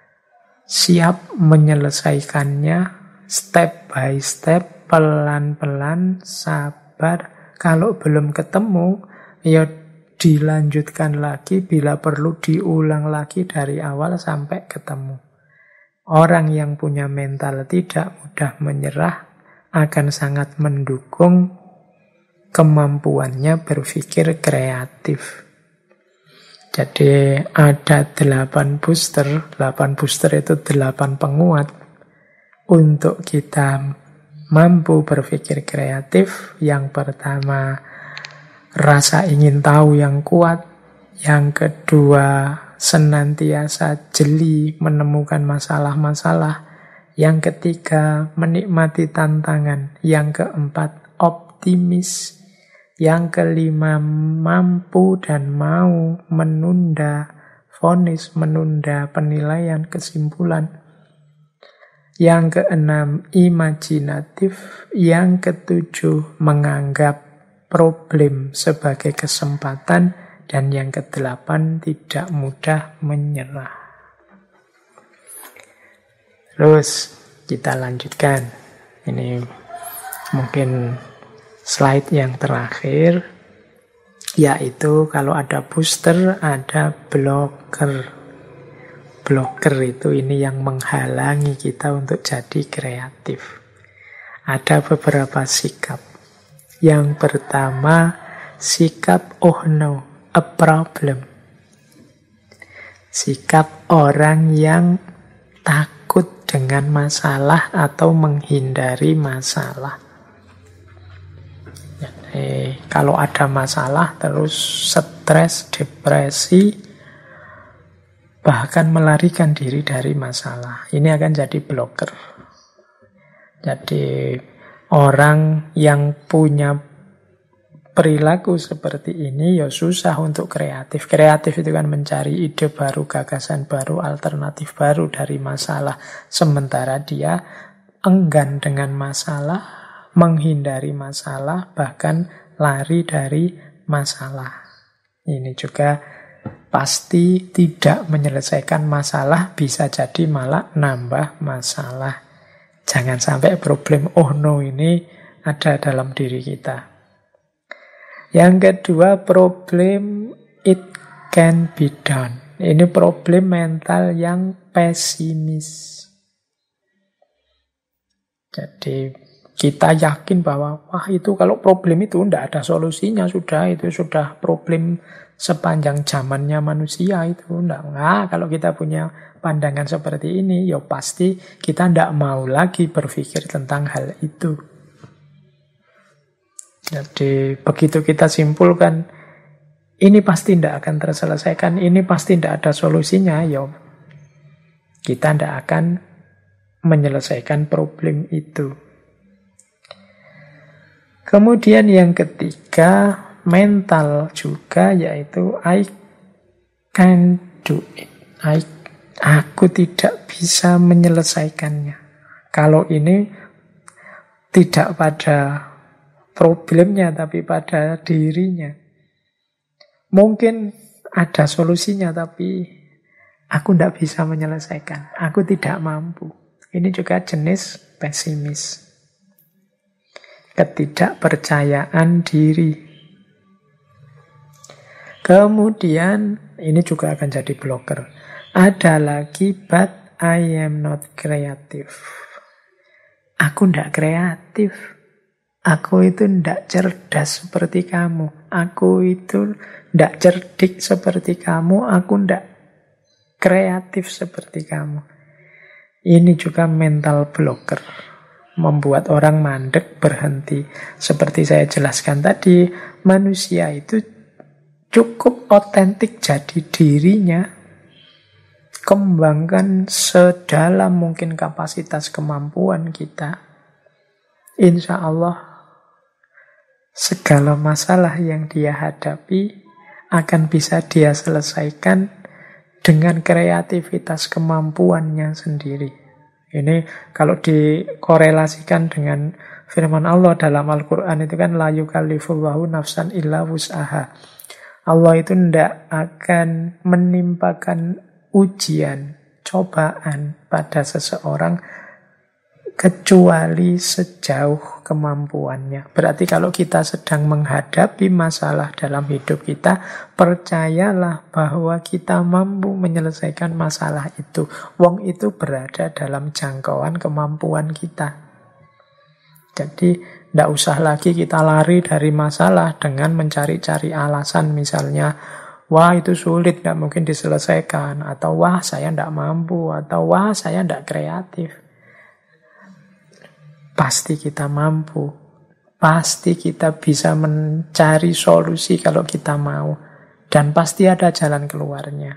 siap menyelesaikannya step by step, pelan-pelan, sabar. Kalau belum ketemu, ya dilanjutkan lagi, bila perlu diulang lagi dari awal sampai ketemu. Orang yang punya mental tidak mudah menyerah akan sangat mendukung kemampuannya berpikir kreatif. Jadi ada 8 booster. 8 booster itu 8 penguat untuk kita mampu berpikir kreatif. Yang pertama, rasa ingin tahu yang kuat. Yang kedua, senantiasa jeli menemukan masalah-masalah. Yang ketiga, menikmati tantangan. Yang keempat, optimis. Yang kelima, mampu dan mau menunda vonis, menunda penilaian, kesimpulan. Yang keenam, imajinatif. Yang ketujuh, menganggap problem sebagai kesempatan. Dan yang kedelapan, tidak mudah menyerah. Terus kita lanjutkan. Ini mungkin slide yang terakhir, yaitu kalau ada booster, ada blocker. Blocker itu ini yang menghalangi kita untuk jadi kreatif. Ada beberapa sikap. Yang pertama, sikap oh no, a problem. Sikap orang yang takut dengan masalah atau menghindari masalah. Kalau ada masalah terus stres, depresi, bahkan melarikan diri dari masalah. Ini akan jadi blocker. Jadi orang yang punya perilaku seperti ini ya susah untuk kreatif. Kreatif itu kan mencari ide baru, gagasan baru, alternatif baru dari masalah. Sementara dia enggan dengan masalah, menghindari masalah, bahkan lari dari masalah. Ini juga pasti tidak menyelesaikan masalah, bisa jadi malah nambah masalah. Jangan sampai problem oh no ini ada dalam diri kita. Yang kedua, problem it can be done. Ini problem mental yang pesimis. Jadi kita yakin bahwa wah itu kalau problem itu tidak ada solusinya, itu sudah problem sepanjang zamannya manusia itu. Nah, kalau kita punya pandangan seperti ini, ya pasti kita tidak mau lagi berpikir tentang hal itu. Jadi begitu kita simpulkan ini pasti tidak akan terselesaikan, ini pasti tidak ada solusinya, ya kita tidak akan menyelesaikan problem itu. Kemudian yang ketiga, mental juga, yaitu I can't do it. Aku tidak bisa menyelesaikannya. Kalau ini tidak pada problemnya, tapi pada dirinya. Mungkin ada solusinya, tapi aku tidak bisa menyelesaikan. Aku tidak mampu. Ini juga jenis pesimis. Ketidakpercayaan diri. Kemudian, ini juga akan jadi blocker. Ada lagi, but I am not creative. Aku tidak kreatif. Aku itu tidak cerdas seperti kamu. Aku itu tidak cerdik seperti kamu. Aku tidak kreatif seperti kamu. Ini juga mental blocker. Membuat orang mandek, berhenti. Seperti saya jelaskan tadi, manusia itu cukup otentik jadi dirinya. Kembangkan sedalam mungkin kapasitas kemampuan kita. Insya Allah, segala masalah yang dia hadapi akan bisa dia selesaikan dengan kreativitas kemampuannya sendiri. Ini kalau dikorelasikan dengan firman Allah dalam Al-Quran itu kan la yukallifullahu nafsan illa wus'aha. Allah itu tidak akan menimpakan ujian, cobaan pada seseorang kecuali sejauh kemampuannya. Berarti kalau kita sedang menghadapi masalah dalam hidup kita, percayalah bahwa kita mampu menyelesaikan masalah itu. Wong itu berada dalam jangkauan kemampuan kita. Jadi tidak usah lagi kita lari dari masalah dengan mencari-cari alasan, misalnya wah itu sulit, nggak mungkin diselesaikan, atau wah saya tidak mampu, atau wah saya tidak kreatif. Pasti kita mampu, pasti kita bisa mencari solusi kalau kita mau, dan pasti ada jalan keluarnya.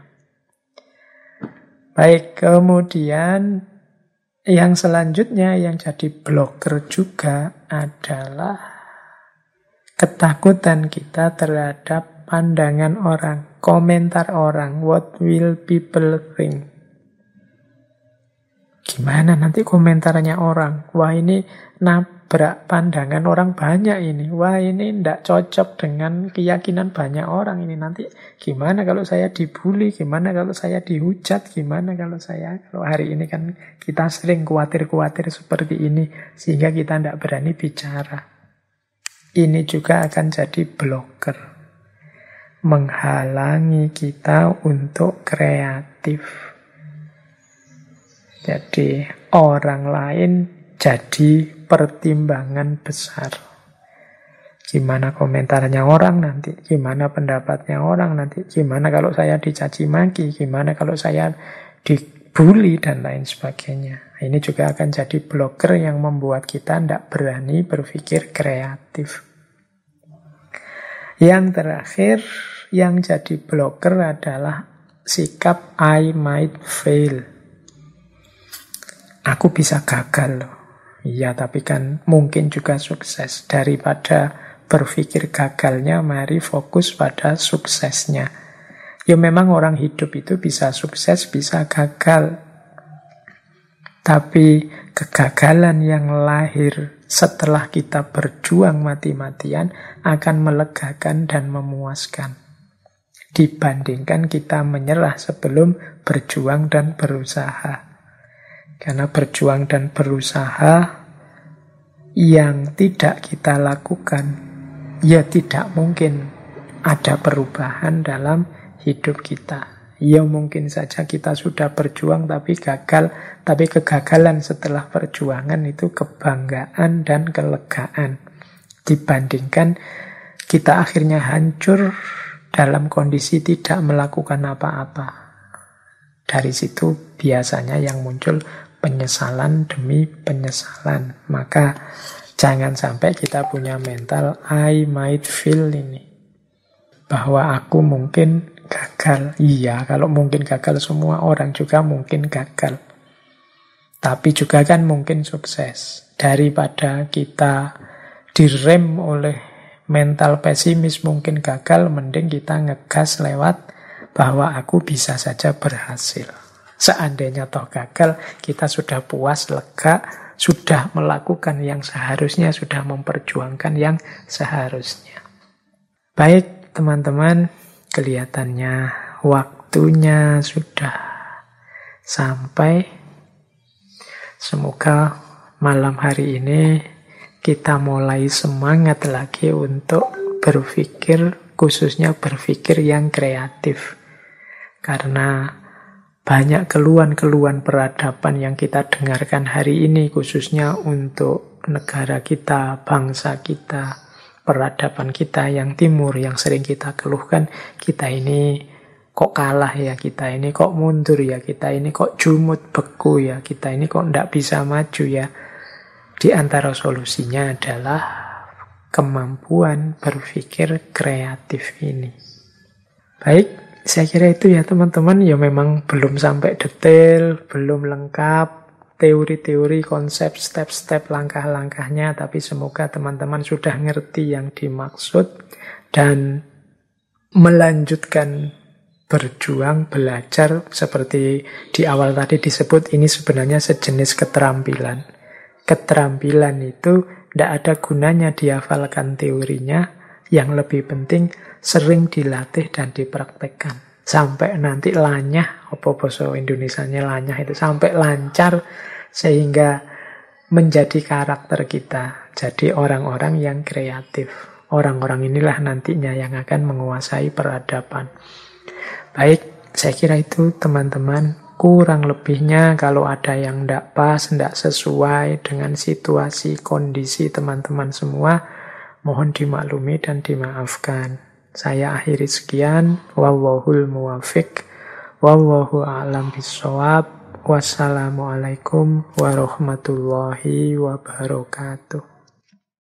Baik, kemudian yang selanjutnya yang jadi blocker juga adalah ketakutan kita terhadap pandangan orang, komentar orang, what will people think. Gimana nanti komentarnya orang? Wah ini nabrak pandangan orang banyak ini. Wah ini tidak cocok dengan keyakinan banyak orang ini. Nanti gimana kalau saya dibully? Gimana kalau saya dihujat? Gimana kalau hari ini kan kita sering khawatir-khawatir seperti ini. Sehingga kita tidak berani bicara. Ini juga akan jadi blocker. Menghalangi kita untuk kreatif. Jadi orang lain jadi pertimbangan besar. Gimana komentarnya orang nanti, gimana pendapatnya orang nanti, gimana kalau saya dicaci maki, gimana kalau saya dibully dan lain sebagainya. Ini juga akan jadi blocker yang membuat kita tidak berani berpikir kreatif. Yang terakhir yang jadi blocker adalah sikap I might fail. Aku bisa gagal loh. Iya, tapi kan mungkin juga sukses. Daripada berpikir gagalnya, mari fokus pada suksesnya. Ya memang orang hidup itu bisa sukses, bisa gagal. Tapi kegagalan yang lahir setelah kita berjuang mati-matian akan melegakan dan memuaskan. Dibandingkan kita menyerah sebelum berjuang dan berusaha. Karena berjuang dan berusaha yang tidak kita lakukan, ya tidak mungkin ada perubahan dalam hidup kita. Ya mungkin saja kita sudah berjuang tapi gagal, tapi kegagalan setelah perjuangan itu kebanggaan dan kelegaan. Dibandingkan kita akhirnya hancur dalam kondisi tidak melakukan apa-apa. Dari situ biasanya yang muncul penyesalan demi penyesalan. Maka jangan sampai kita punya mental I might fail ini. Bahwa aku mungkin gagal. Iya, kalau mungkin gagal semua orang juga mungkin gagal. Tapi juga kan mungkin sukses. Daripada kita direm oleh mental pesimis mungkin gagal, mending kita ngegas lewat bahwa aku bisa saja berhasil. Seandainya toh gagal, kita sudah puas, lega, sudah melakukan yang seharusnya, sudah memperjuangkan yang seharusnya. Baik, teman-teman, kelihatannya waktunya sudah sampai. Semoga malam hari ini kita mulai semangat lagi untuk berpikir, khususnya berpikir yang kreatif. Karena banyak keluhan-keluhan peradaban yang kita dengarkan hari ini, khususnya untuk negara kita, bangsa kita, peradaban kita yang timur, yang sering kita keluhkan, kita ini kok kalah ya, kita ini kok mundur ya, kita ini kok jumut beku ya, kita ini kok tidak bisa maju ya. Di antara solusinya adalah kemampuan berpikir kreatif ini. Baik, saya kira itu ya teman-teman. Ya memang belum sampai detail, belum lengkap teori-teori, konsep, step-step, langkah-langkahnya, tapi semoga teman-teman sudah ngerti yang dimaksud dan melanjutkan berjuang, belajar. Seperti di awal tadi disebut, ini sebenarnya sejenis keterampilan. Keterampilan itu tidak ada gunanya dihafalkan teorinya, yang lebih penting sering dilatih dan dipraktekkan. Sampai nanti lanyah, apa bahasa Indonesianya lanyah itu, sampai lancar sehingga menjadi karakter kita. Jadi orang-orang yang kreatif. Orang-orang inilah nantinya yang akan menguasai peradaban. Baik, saya kira itu teman-teman. Kurang lebihnya kalau ada yang tidak pas, tidak sesuai dengan situasi, kondisi teman-teman semua, mohon dimaklumi dan dimaafkan. Saya akhiri sekian. Wallahul muwafiq. Wallahu a'lam bishawab. Wassalamualaikum warahmatullahi wabarakatuh.